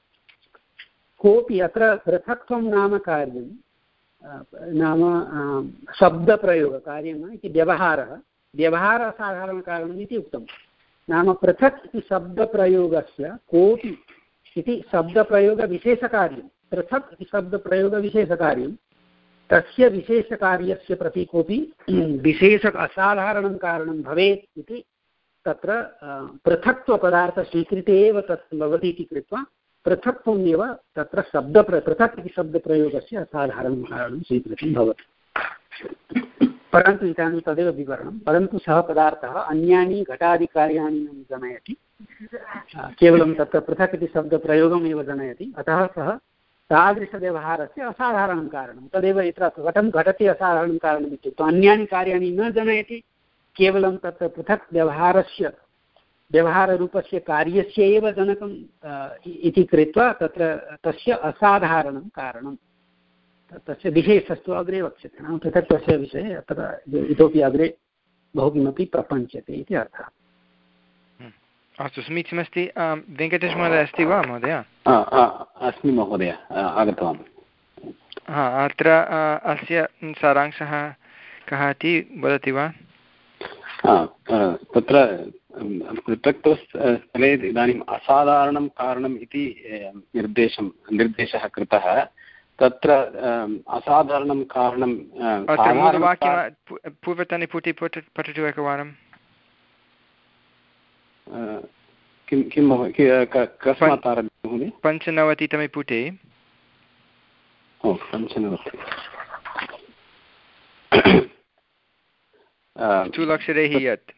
[SPEAKER 8] कोऽपि अत्र पृथक्त्वं नाम कार्यं, नाम शब्दप्रयोगकार्यम् इति व्यवहारः, व्यवहारः साधारणकारणम् इति उक्तं, नाम पृथक् इति शब्दप्रयोगस्य कोऽपि इति शब्दप्रयोगविशेषकार्यं, पृथक् इति शब्दप्रयोगविशेषकार्यं, तस्य विशेषकार्यस्य प्रति कोऽपि विशेष असाधारणं कारणं भवेत् इति तत्र पृथक्त्वपदार्थस्वीकृते एव तत् भवति इति कृत्वा पृथक्त्वमेव तत्र शब्द पृथक् इति शब्दप्रयोगस्य असाधारणं कारणं स्वीकृतं भवति। परन्तु इदानीं तदेव विवरणं, परन्तु सः पदार्थः अन्यानि घटादिकार्याणि न जनयति, केवलं तत्र पृथक् इति शब्दप्रयोगमेव जनयति, अतः सः तादृशव्यवहारस्य असाधारणं कारणं। तदेव यत्र घटं घटति असाधारणं कारणम् इत्युक्ते अन्यानि कार्याणि न जनयति, केवलं तत्र पृथक् व्यवहारस्य व्यवहाररूपस्य कार्यस्य एव जनकम् इति कृत्वा तत्र तस्य असाधारणं कारणं, तस्य विशेषस्तु अग्रे वक्ष्यते, नाम पृथक्त्वस्य विषये अत्र इतोपि अग्रे बहु किमपि प्रपञ्चते इति अर्थः।
[SPEAKER 1] अस्तु, समीचीनमस्ति। वेङ्कटेशमहोदय अस्ति वा? महोदय
[SPEAKER 9] अस्मि महोदय, आगतवान्।
[SPEAKER 1] हा, अत्र अस्य सारांशः कः इति वदति वा?
[SPEAKER 9] तत्र पृथक्त्वस्थले इदानीम् असाधारणं कारणम् इति निर्देशं निर्देशः कृतः, तत्र असाधारणं कारणं
[SPEAKER 1] पूर्वतने पुटे पठतु एकवारं।
[SPEAKER 9] किं किं कस्मात् आरभ्य महोदय?
[SPEAKER 1] पञ्चनवतितमे पुटे।
[SPEAKER 9] ओ पञ्चनवति
[SPEAKER 1] स्थूलाक्षरैः यत्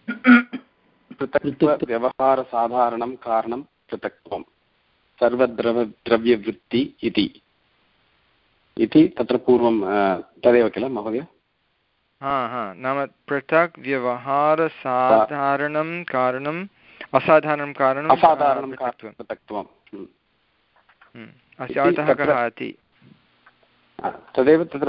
[SPEAKER 9] पृथक्त्वव्यवहारसाधारणं कारणं पृथक्त्वं सर्वद्रव द्रव्यवृत्ति इति इति तत्र पूर्वं तदेव किल महोदय?
[SPEAKER 1] हा हा, नाम पृथक् व्यवहारसाधारणं कारणम् असाधारणं कारणम्
[SPEAKER 9] असाधारणं पृथक्त्वम्।
[SPEAKER 1] अस्य अर्थः कः इति
[SPEAKER 9] तदेव तत्र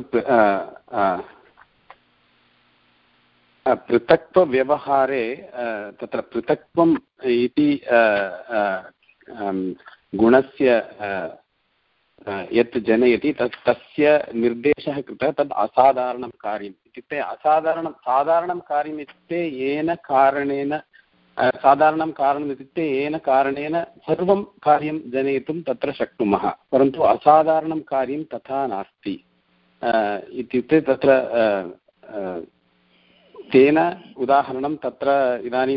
[SPEAKER 9] पृथक्त्वव्यवहारे तत्र पृथक्त्वम् इति गुणस्य यत् जनयति तत् तस्य निर्देशः कृतः तद् असाधारणं कार्यम् इत्युक्ते असाधारणं साधारणं कार्यम् इत्युक्ते येन कारणेन साधारणं कारणम् इत्युक्ते येन कारणेन सर्वं कार्यं जनयितुं तत्र शक्नुमः, परन्तु असाधारणं कार्यं तथा नास्ति इत्युक्ते तत्र तेन उदाहरणं तत्र इदानीं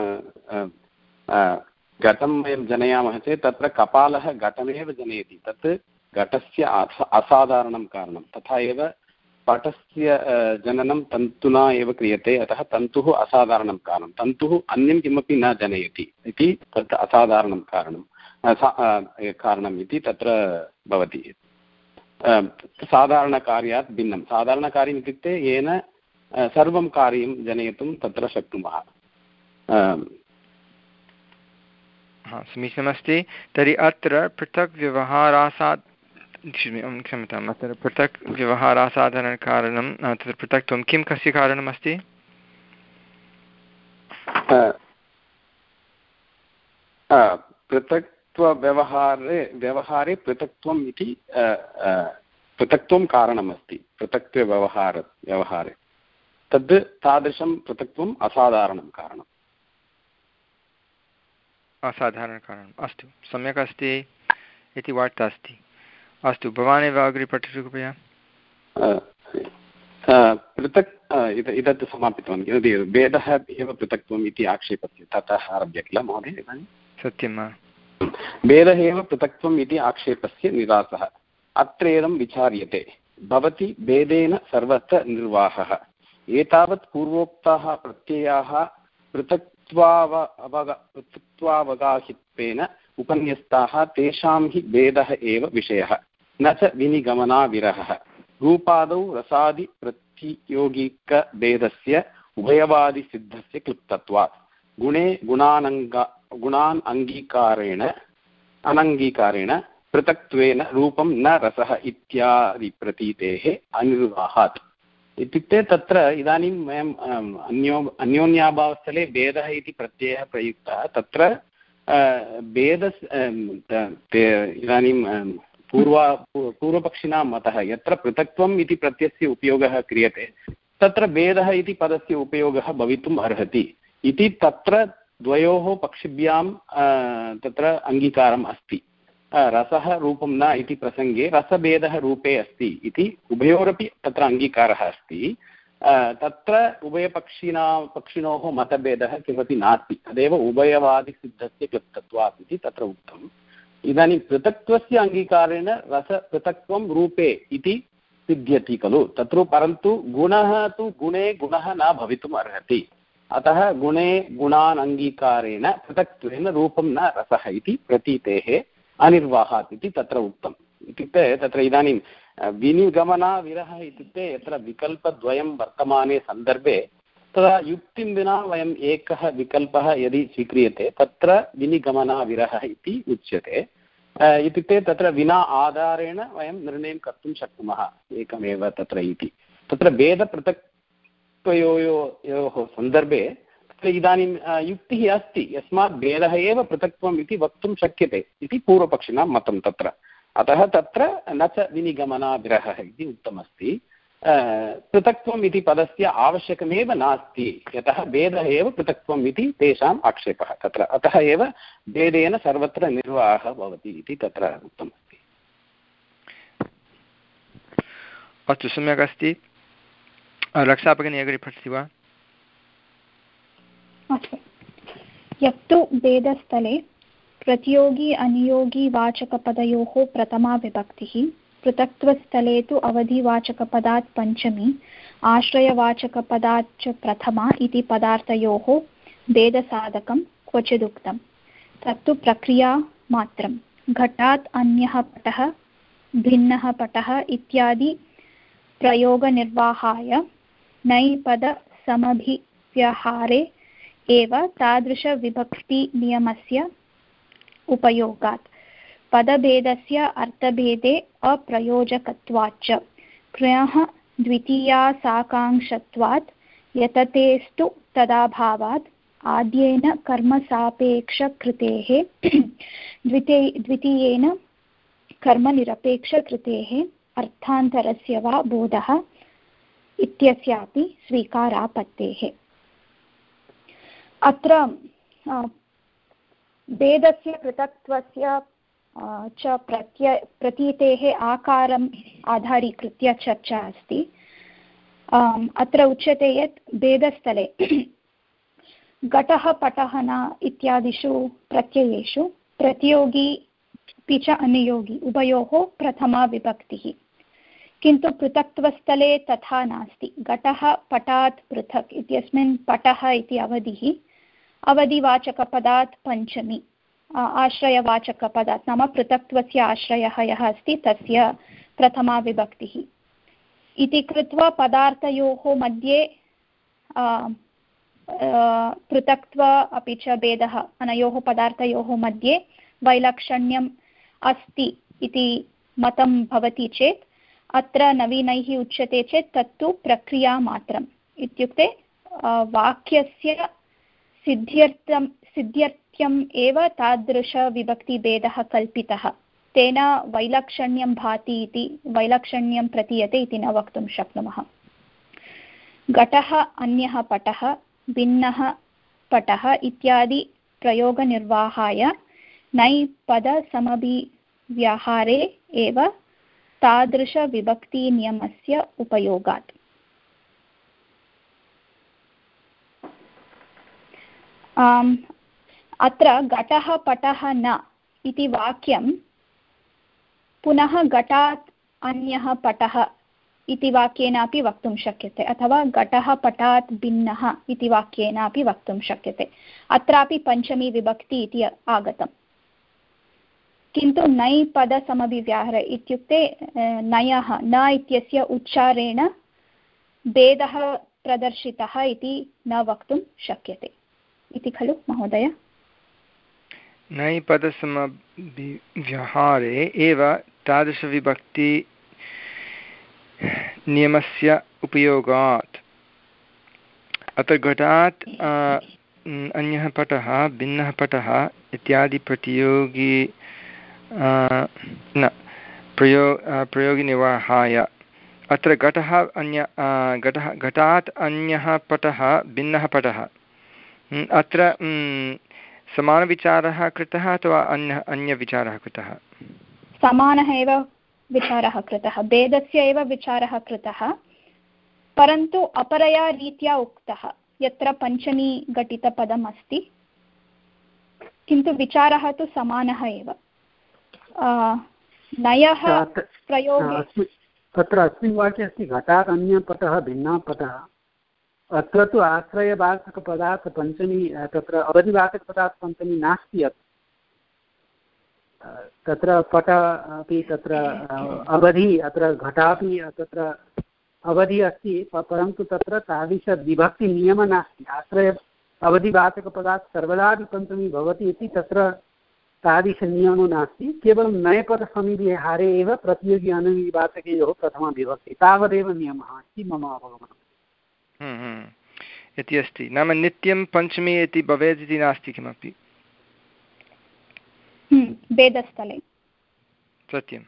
[SPEAKER 9] घटं वयं जनयामः चेत् तत्र कपालः घटमेव जनयति, तत् घटस्य असाधारणं कारणं। तथा एव पटस्य जननं तन्तुना एव क्रियते, अतः तन्तुः असाधारणं कारणं, तन्तुः अन्यं किमपि न जनयति इति तत् असाधारणं कारणं कारणम् इति तत्र भवति। साधारणकार्यात् भिन्नं, साधारणकार्यम् इत्युक्ते येन सर्वं कार्यं जनयितुं तत्र शक्नुमः।
[SPEAKER 1] हा, समीचीनमस्ति। तर्हि अत्र पृथक् व्यवहारासात् क्षम्यताम् अत्र पृथक् व्यवहारासाधारणकारणं तत्र पृथक्त्वं किं कस्य कारणमस्ति?
[SPEAKER 9] पृथक्त्वव्यवहारे व्यवहारे पृथक्त्वम् इति पृथक्त्वं कारणमस्ति। पृथक्त्वव्यवहार व्यवहारे तद् तादृशं पृथक्त्वम् असाधारणं कारणम्।
[SPEAKER 1] असाधारणकारणम्, अस्तु, सम्यक् अस्ति इति वार्ता अस्ति। अस्तु, भवान् एव अग्रे पठतु कृपया।
[SPEAKER 9] पृथक् एतत् समापितवान्, यदि भेदः एव पृथक्त्वम् इति आक्षेपस्य ततः आरभ्य किल महोदय इदानीं?
[SPEAKER 1] सत्यं वा?
[SPEAKER 9] भेदः एव पृथक्त्वम् इति आक्षेपस्य निरासः अत्र इदं विचार्यते। भवति भेदेन सर्वत्र निर्वाहः। एतावत् पूर्वोक्ताः प्रत्ययाः पृथक्त्वाव अवग पृथक्त्वावगाहित्वेन उपन्यस्ताः, तेषां हि भेदः एव विषयः, न च विनिगमनाविरहः। रूपादौ रसादि प्रतियोगिकभेदस्य उभयवादिसिद्धस्य क्लुप्तत्वात् गुणे गुणानङ्ग गुणान् अङ्गीकारेण अनङ्गीकारेण पृथक्त्वेन रूपं न रसः इत्यादि प्रतीतेः अनिर्वाहात्। इत्युक्ते तत्र इदानीं वयम् अन्यो अन्योन्याभावस्थले भेदः इति प्रत्ययः प्रयुक्तः, तत्र भेद इदानीं पूर्वा पूर्वपक्षिणां मतः यत्र पृथक्त्वम् इति प्रत्ययस्य उपयोगः क्रियते तत्र भेदः इति पदस्य उपयोगः भवितुम् अर्हति इति तत्र द्वयोः पक्षिभ्यां तत्र अङ्गीकारम् अस्ति। रसः रूपं न इति प्रसङ्गे रसभेदः रूपे अस्ति इति उभयोरपि तत्र अङ्गीकारः अस्ति। तत्र उभयपक्षिणां पक्षिणोः मतभेदः किमपि नास्ति, तदेव उभयवादिसिद्धस्य क्लुप्तत्वात् इति तत्र उक्तम्। इदानीं पृथक्त्वस्य अङ्गीकारेण रसपृथक्त्वं रूपे इति सिद्ध्यति खलु, तत्र परन्तु गुणः तु गुणे गुणः न भवितुम् अर्हति, अतः गुणे गुणान् अङ्गीकारेण पृथक्त्वेन रूपं न रसः इति प्रतीतेः अनिर्वाहात् इति तत्र उक्तम्। इत्युक्ते तत्र इदानीं विनिगमनाविरहः इत्युक्ते यत्र विकल्पद्वयं वर्तमाने सन्दर्भे तदा युक्तिं विना वयम् एकः विकल्पः यदि स्वीक्रियते तत्र विनिगमनाविरहः इति उच्यते। इत्युक्ते तत्र विना आधारेण वयं निर्णयं कर्तुं शक्नुमः एकमेव तत्र इति। तत्र भेदपृथक्त्वयोः सन्दर्भे इदानीं युक्तिः अस्ति, यस्मात् भेदः एव पृथक्त्वम् इति वक्तुं शक्यते इति पूर्वपक्षिणां मतं तत्र। अतः तत्र न च विनिगमनाविरहः इति उक्तमस्ति। पृथक्त्वम् इति पदस्य आवश्यकमेव नास्ति, यतः भेदः एव पृथक्त्वम् इति तेषाम् आक्षेपः तत्र। अतः एव भेदेन सर्वत्र निर्वाहः भवति इति तत्र उक्तमस्ति।
[SPEAKER 1] अस्तु, सम्यक् अस्ति। रक्षा भगिनी अग्रे पठति वा?
[SPEAKER 6] अस्तु। यत्तु भेदस्थले प्रतियोगी अनियोगी वाचकपदयोः प्रथमा विभक्तिः, पृथक्त्वस्थले तु अवधिवाचकपदात् पञ्चमी, आश्रयवाचकपदात् च प्रथमा इति पदार्थयोः भेदसाधकं क्वचिदुक्तं। तत्तु प्रक्रिया मात्रं। घटात् अन्यः पटः, भिन्नः पटः इत्यादि प्रयोगनिर्वाहाय नैपदसमभिव्यहारे एव तादृशविभक्तिनियमस्य उपयोगात् पदभेदस्य अर्थभेदे अप्रयोजकत्वाच्च क्रयः द्वितीयासाकाङ्क्षत्वात् यततेस्तु तदाभावात् आद्येन कर्मसापेक्षकृतेः द्वितीय द्वितीयेन कर्मनिरपेक्षकृतेः अर्थान्तरस्य वा बोधः इत्यस्यापि स्वीकारापत्तेः। अत्र भेदस्य पृथक्त्वस्य च प्रत्य प्रतीतेः आकारम् आधारीकृत्य चर्चा अस्ति। अत्र उच्यते यत् भेदस्थले घटः पटः न इत्यादिषु प्रत्ययेषु प्रतियोगी अपि च अनुयोगी उभयोः प्रथमा विभक्तिः, किन्तु पृथक्त्वस्थले तथा नास्ति। घटः पटात् पृथक् इत्यस्मिन् पटः इति अवधिः अवधिवाचकपदात् पञ्चमी आश्रयवाचकपदात् नाम पृथक्त्वस्य आश्रयः यः अस्ति तस्य प्रथमा विभक्तिः इति कृत्वा पदार्थयोः मध्ये पृथक्त्व अपि च भेदः अनयोः पदार्थयोः मध्ये वैलक्षण्यम् अस्ति इति मतं भवति चेत् अत्र नवीनैः उच्यते चेत् तत्तु प्रक्रियामात्रम्। इत्युक्ते वाक्यस्य सिद्ध्यर्थं सिद्ध्यर्थ्यम् एव तादृशविभक्तिभेदः कल्पितः, तेन वैलक्षण्यं भाति इति वैलक्षण्यं प्रतीयते इति न वक्तुं शक्नुमः। घटः अन्यः पटः भिन्नः पटः इत्यादि प्रयोगनिर्वाहाय नै पदसमभिव्याहारे एव तादृशविभक्तिनियमस्य उपयोगात्। अत्र घटः पटः न इति वाक्यं पुनः घटात् अन्यः पटः इति वाक्येनापि वक्तुं शक्यते, अथवा घटः पटात् भिन्नः इति वाक्येनापि वक्तुं शक्यते। अत्रापि पञ्चमी विभक्ति इति आगतम्, किन्तु नै पदसमभिव्याहारे इत्युक्ते नयः न इत्यस्य उच्चारेण भेदः प्रदर्शितः इति न वक्तुं शक्यते इति खलु महोदय?
[SPEAKER 1] नै पदसमभिव्याहारे एव तादृशविभक्ति नियमस्य उपयोगात्। अत्र घटात् अन्यः पटः भिन्नः पटः इत्यादि प्रतियोगी न प्रयो प्रयोगिनिर्वाहाय अत्र घटः अन्य घटः घटात् अन्यः पटः भिन्नः पटः, अत्र समानविचारः कृतः अथवा अन्यः अन्यविचारः कृतः?
[SPEAKER 6] समानः एव विचारः कृतः, भेदस्य एव विचारः कृतः, परन्तु अपरया रीत्या उक्तः। यत्र पञ्चमी घटितपदम् अस्ति किन्तु विचारः तु समानः एव। नयः प्रयोगे
[SPEAKER 8] तत्र अस्मिन् वाक्ये अस्ति घटात् अन्यपटः भिन्नः पटः। अत्र तु आश्रयवाचकपदात् पञ्चमी तत्र अवधिवाचकपदात् पञ्चमी नास्ति। तत्र पट अपि तत्र अवधि अत्र घटापि तत्र अवधि अस्ति, परन्तु तत्र तादृशविभक्तिनियमः नास्ति। आश्रय अवधिवाचकपदात् सर्वदापि पञ्चमी भवति इति तत्र तादृशनियमो नास्ति। केवलं नयपदसमभिव्याहारे एव प्रतियोगी अनुवाचकयोः प्रथमा विभक्ति तावदेव नियमः अस्ति मम अवगमनम्
[SPEAKER 1] इति अस्ति। नाम नित्यं पञ्चमी इति भवेत् इति नास्ति किमपि
[SPEAKER 6] भेदस्थले।
[SPEAKER 1] सत्यम्।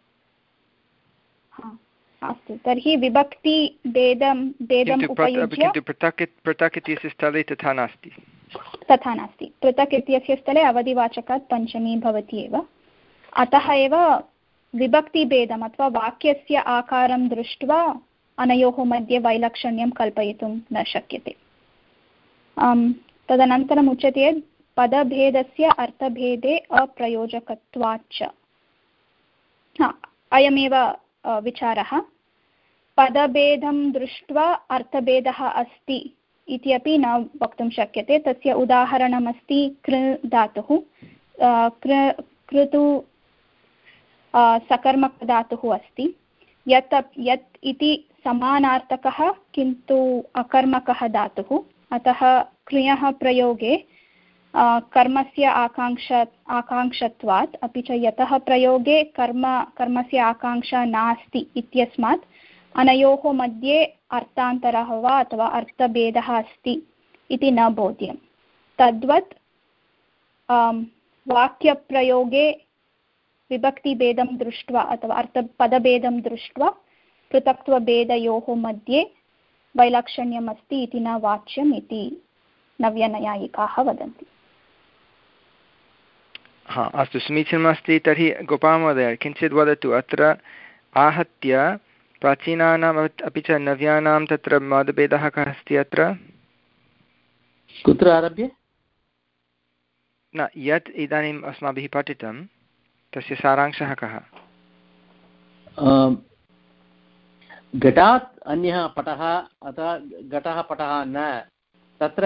[SPEAKER 6] अस्तु, तर्हि विभक्ति भेदं भेदम् उपयुज्य
[SPEAKER 1] किन्तु पृथक् पृथक् इत्यस्य स्थले तथा नास्ति
[SPEAKER 6] तथा नास्ति पृथक् इत्यस्य स्थले अवधिवाचकात् पञ्चमी भवति एव। अतः एव विभक्तिभेदम् अथवा वाक्यस्य आकारं दृष्ट्वा अनयोः मध्ये वैलक्षण्यं कल्पयितुं न शक्यते। तदनन्तरम् उच्यते यत् पदभेदस्य अर्थभेदे अप्रयोजकत्वाच्च। अयमेव विचारः, पदभेदं दृष्ट्वा अर्थभेदः अस्ति इति अपि न वक्तुं शक्यते। तस्य उदाहरणमस्ति कृ धातुः। कृ कृतु सकर्मकधातुः अस्ति, यत् यत् इति समानार्थकः किन्तु अकर्मकः धातुः। अतः क्रियः प्रयोगे कर्मस्य आकाङ्क्ष आकाङ्क्षत्वात् अपि च यतः प्रयोगे कर्म कर्मस्य आकाङ्क्षा नास्ति इत्यस्मात् अनयोः मध्ये अर्थान्तरः वा अथवा अर्थभेदः अस्ति इति न बोध्यं। तद्वत् वाक्यप्रयोगे विभक्तिभेदं दृष्ट्वा अथवा अर्थपदभेदं दृष्ट्वा पृथक्त्वभेदयोः मध्ये वैलक्षण्यमस्ति इति न वाच्यम् इति नव्यनैयायिकाः वदन्ति।
[SPEAKER 1] हा अस्तु, समीचीनमस्ति। तर्हि गोपालमहोदय किञ्चित् वदतु, अत्र आहत्य प्राचीनानाम् अपि च नव्यानां तत्र मतभेदः कः अस्ति अत्र?
[SPEAKER 7] कुत्र आरभ्य?
[SPEAKER 1] न, यत् इदानीम् अस्माभिः पठितं तस्य सारांशः कः?
[SPEAKER 7] घटात् अन्यः पटः अथवा घटः पटः न, तत्र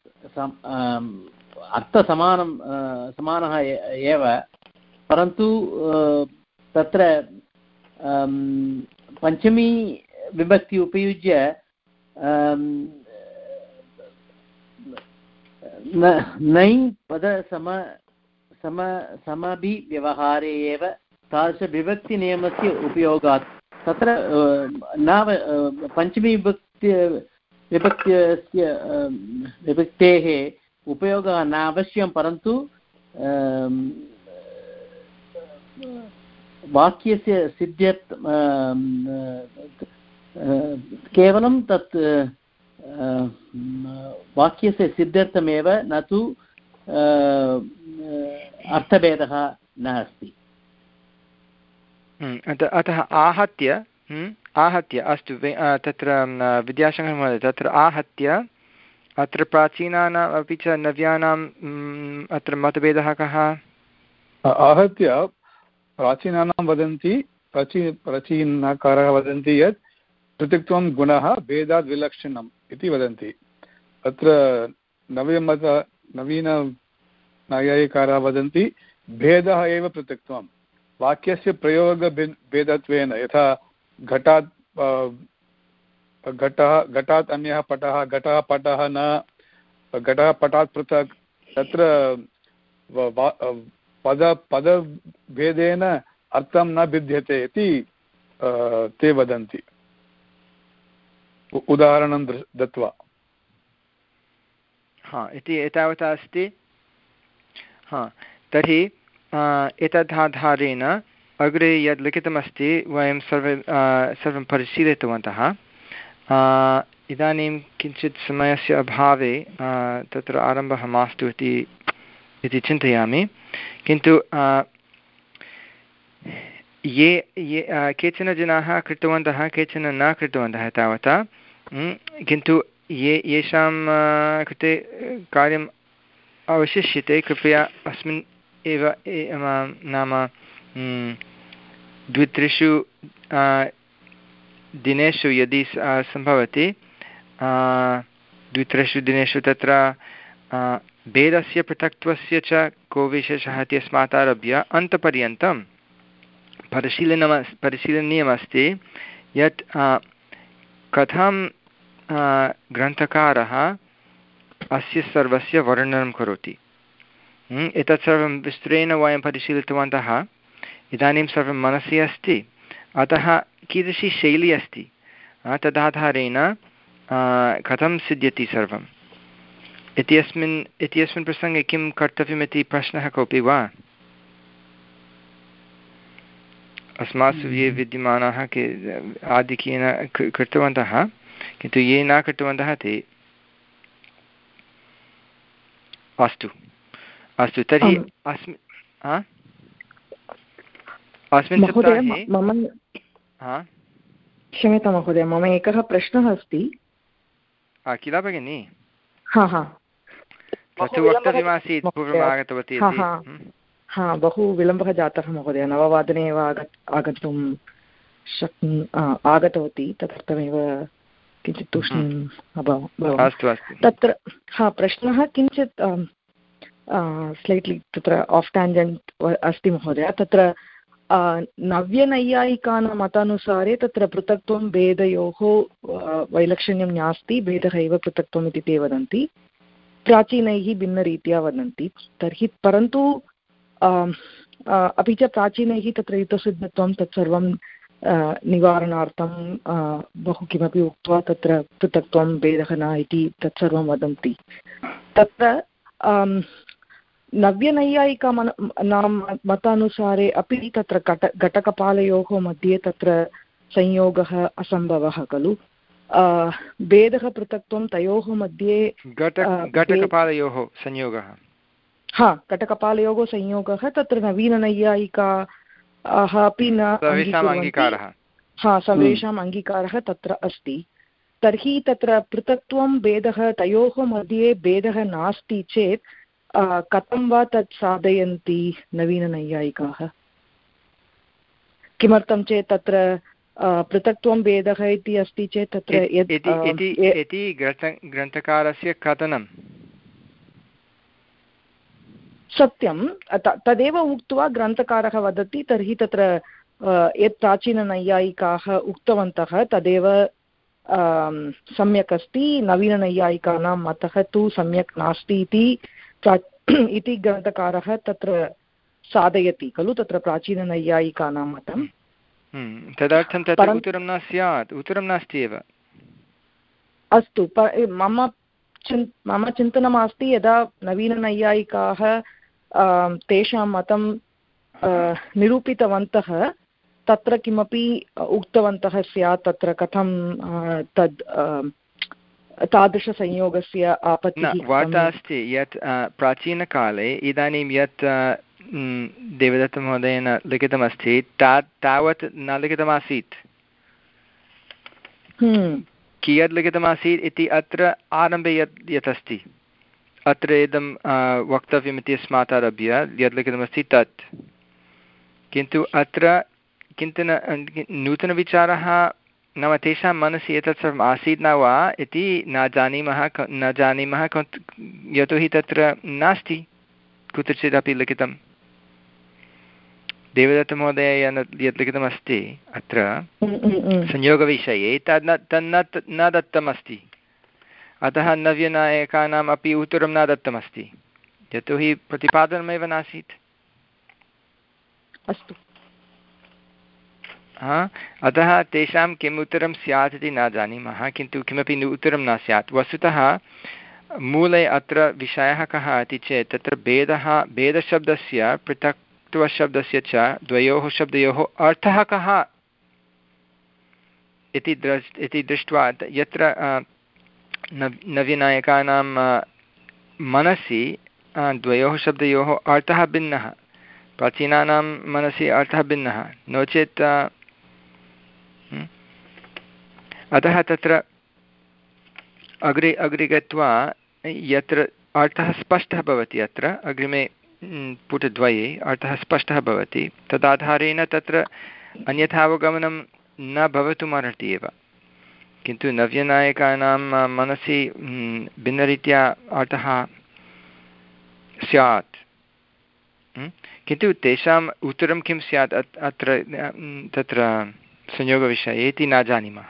[SPEAKER 7] अर्थसमानं समानः एव, परन्तु तत्र पञ्चमी विभक्ति उपयुज्य नै पद सम सम समभिव्यवहारे एव तादृशविभक्तिनियमस्य उपयोगात् तत्र न पञ्चमी विभक्ति विभक्त्यस्य विभक्तेः उपयोगः न अवश्यं, परन्तु वाक्यस्य सिद्ध्यर्थ केवलं तत् वाक्यस्य सिद्ध्यर्थमेव, न तु अर्थभेदः न अस्ति।
[SPEAKER 1] अतः आहत्य आहत्य अस्तु, तत्र विद्याशङ्कर महोदय, तत्र आहत्य अत्र प्राचीनानाम् अपि च नव्यानाम् अत्र मतभेदः कः?
[SPEAKER 5] आहत्य प्राचीनानां वदन्ति, प्राची प्राचीनकारः वदन्ति यत् पृथक्त्वं गुणः भेदात् विलक्षणम् इति वदन्ति। अत्र नव्यमत नवीन नैयायिकाराः वदन्ति भेदः एव पृथक्त्वं, वाक्यस्य प्रयोगभेदत्वेन, यथा घटात् घटः घटात् अन्यः पटः, घटः पटः न, घटः पटात् पृथक्, तत्र पद पदभेदेन अर्थं न भिद्यते इति ते वदन्ति, उदाहरणं दत्वा।
[SPEAKER 1] हा, इति एतावता अस्ति। हा, तर्हि एतदाधारेण अग्रे यद् लिखितमस्ति वयं सर्वे सर्वं परिशीलितवन्तः। इदानीं किञ्चित् समयस्य अभावे तत्र आरम्भः मास्तु इति इति चिन्तयामि, किन्तु ये ये केचन जनाः कृतवन्तः, केचन न कृतवन्तः तावता, किन्तु ये येषां कृते कार्यम् अवशिष्यते कृपया अस्मिन् एव नाम द्वित्रिषु दिनेषु यदि सम्भवति, द्वित्रिषु दिनेषु तत्र भेदस्य पृथक्त्वस्य च को विशेषः इत्यस्मात् आरभ्य अन्तपर्यन्तं परिशीलनं परिशीलनीयमस्ति यत् कथं ग्रन्थकारः अस्य सर्वस्य वर्णनं करोति। एतत् सर्वं विस्तरेण वयं परिशीलितवन्तः, इदानीं सर्वं मनसि अस्ति, अतः कीदृशी शैली अस्ति तदाधारेण कथं सिद्ध्यति सर्वम् इत्यस्मिन् इत्यस्मिन् प्रसङ्गे किं कर्तव्यमिति प्रश्नः कोऽपि वा? अस्मासु ये विद्यमानाः के आधिक्येन कृतवन्तः, किन्तु ये न कृतवन्तः ते अस्तु अस्तु तर्हि अस्मिन् अस्मिन् सप्ताहे
[SPEAKER 10] मम क्षम्यतां महोदय, मम एकः प्रश्नः अस्ति।
[SPEAKER 1] किल भगिनि?
[SPEAKER 10] हा हा
[SPEAKER 1] तत्तु वक्तव्यमासीत्, पूर्वम् आगतवती।
[SPEAKER 10] हा, बहु विलम्बः जातः महोदय, नववादने एव आग आगन्तुं शक्नु आगतवती, तदर्थमेव किञ्चित् तूष्णीम् अभवत्। तत्र हा प्रश्नः किञ्चित् स्लैट्लि तत्र आफ् टाञ्जेण्ट् अस्ति महोदय। तत्र नव्यनैयायिकानां मतानुसारे तत्र पृथक्त्वं भेदयोः वैलक्षण्यं नास्ति, भेदः एव पृथक्त्वम् इति ते वदन्ति, प्राचीनैः भिन्नरीत्या वदन्ति। तर्हि परन्तु अपि च प्राचीनैः तत्र इतसिद्धत्वं तत्सर्वं निवारणार्थं बहु किमपि उक्त्वा तत्र पृथक्त्वं भेदः न इति तत्सर्वं वदन्ति। तत्र नव्यनैयायिका नाम मतानुसारे अपि तत्र घट घटकपालयोः मध्ये तत्र संयोगः असम्भवः खलु। भेदः पृथक्त्वं तयोः मध्ये
[SPEAKER 1] घटकपालयोः संयोगः
[SPEAKER 10] हा घटकपालयोः संयोगः तत्र नवीननैयायिकाः अपि न
[SPEAKER 1] अङ्गीकारः
[SPEAKER 10] हा सर्वेषाम् अङ्गीकारः तत्र अस्ति। तर्हि तत्र पृथक्त्वं भेदः तयोः मध्ये भेदः नास्ति चेत् कथं वा तत् साधयन्ति नवीननैयायिकाः? किमर्थं चेत् तत्र पृथक्त्वं भेदः इति अस्ति चेत् तत्र
[SPEAKER 1] इति ग्रन्थकारस्य कथनं
[SPEAKER 10] सत्यं तदेव उक्त्वा ग्रन्थकारः वदति तर्हि तत्र यत् प्राचीननैयायिकाः उक्तवन्तः तदेव सम्यक् अस्ति, नवीननैयायिकानां मतः तु सम्यक् नास्ति इति इति ग्रन्थकारः तत्र साधयति खलु तत्र प्राचीननैयायिकानां मतं।
[SPEAKER 1] तदर्थं तत्र उत्तरं न स्यात्, उत्तरं नास्ति एव।
[SPEAKER 10] अस्तु, मम चिन् मम चिन्तनमस्ति यदा नवीननैयायिकाः तेषां मतं निरूपितवन्तः तत्र किमपि उक्तवन्तः स्यात् तत्र कथं तद् तादृशसंयोगस्य आपत्तिः।
[SPEAKER 1] वार्ता अस्ति यत् प्राचीनकाले इदानीं यत् देवदत्तमहोदयेन लिखितमस्ति ता तावत् न लिखितमासीत्। कियत् लिखितमासीत् इति अत्र आरम्भे यत् यत् अस्ति अत्र इदं वक्तव्यमिति अस्मात् आरभ्य यत् लिखितमस्ति तत्, किन्तु अत्र किन्तु नूतनविचारः नाम तेषां मनसि एतत् सर्वम् आसीत् न वा इति न जानीमः न जानीमः यतोहि तत्र नास्ति कुत्रचिदपि लिखितं। देवदत्तमहोदयेन यत् लिखितमस्ति अत्र संयोगविषये तद् न तन्न न दत्तमस्ति, अतः नव्यनायकानाम् अपि उत्तरं न दत्तमस्ति यतोहि प्रतिपादनमेव नासीत्।
[SPEAKER 10] अस्तु,
[SPEAKER 1] हा अतः तेषां किम् उत्तरं स्यात् इति न जानीमः, किन्तु किमपि उत्तरं न स्यात्। वस्तुतः मूले अत्र विषयः कः इति चेत् तत्र भेदः भेदशब्दस्य पृथक्त्वशब्दस्य च द्वयोः शब्दयोः अर्थः कः इति द्रष् इति दृष्ट्वा यत्र नव नव्यनायकानां मनसि द्वयोः शब्दयोः अर्थः भिन्नः, प्राचीनानां मनसि अर्थः भिन्नः, नो चेत् अतः तत्र अग्रे अग्रे गत्वा यत्र अर्थः स्पष्टः भवति अत्र अग्रिमे पुटद्वये अर्थः स्पष्टः भवति तदाधारेण तत्र अन्यथावगमनं न भवितुमर्हति एव। किन्तु नव्यनायकानां मनसि भिन्नरीत्या अर्थः स्यात्, किन्तु तेषाम् उत्तरं किं स्यात् अत्र तत्र संयोगविषये इति न जानीमः।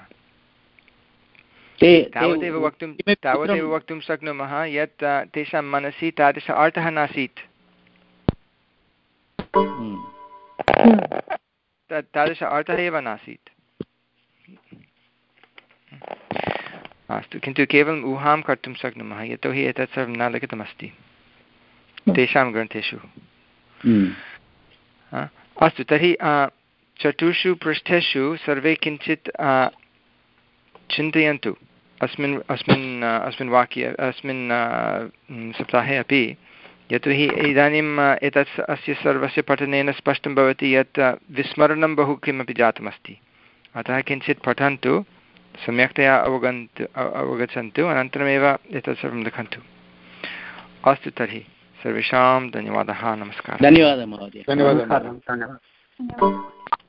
[SPEAKER 1] तावदेव वक्तुं तावदेव वक्तुं शक्नुमः यत् तेषां मनसि तादृश अर्थः नासीत्, तादृश अर्थः एव नासीत्। अस्तु, किन्तु केवलम् ऊहां कर्तुं शक्नुमः यतोहि एतत् सर्वं न लिखितमस्ति तेषां ग्रन्थेषु। अस्तु, तर्हि चतुर्षु पृष्ठेषु सर्वे किञ्चित् चिन्तयन्तु अस्मिन् अस्मिन् अस्मिन् वाक्ये अस्मिन् सप्ताहे अपि, यतोहि इदानीम् एतत् अस्य सर्वस्य पठनेन स्पष्टं भवति यत् विस्मरणं बहु किमपि जातमस्ति, अतः किञ्चित् पठन्तु, सम्यक्तया अवगन्तु अवगच्छन्तु, अनन्तरमेव एतत् सर्वं लिखन्तु। अस्तु, तर्हि सर्वेषां धन्यवादः, नमस्कारः।
[SPEAKER 7] धन्यवादः महोदय।
[SPEAKER 5] धन्यवादः।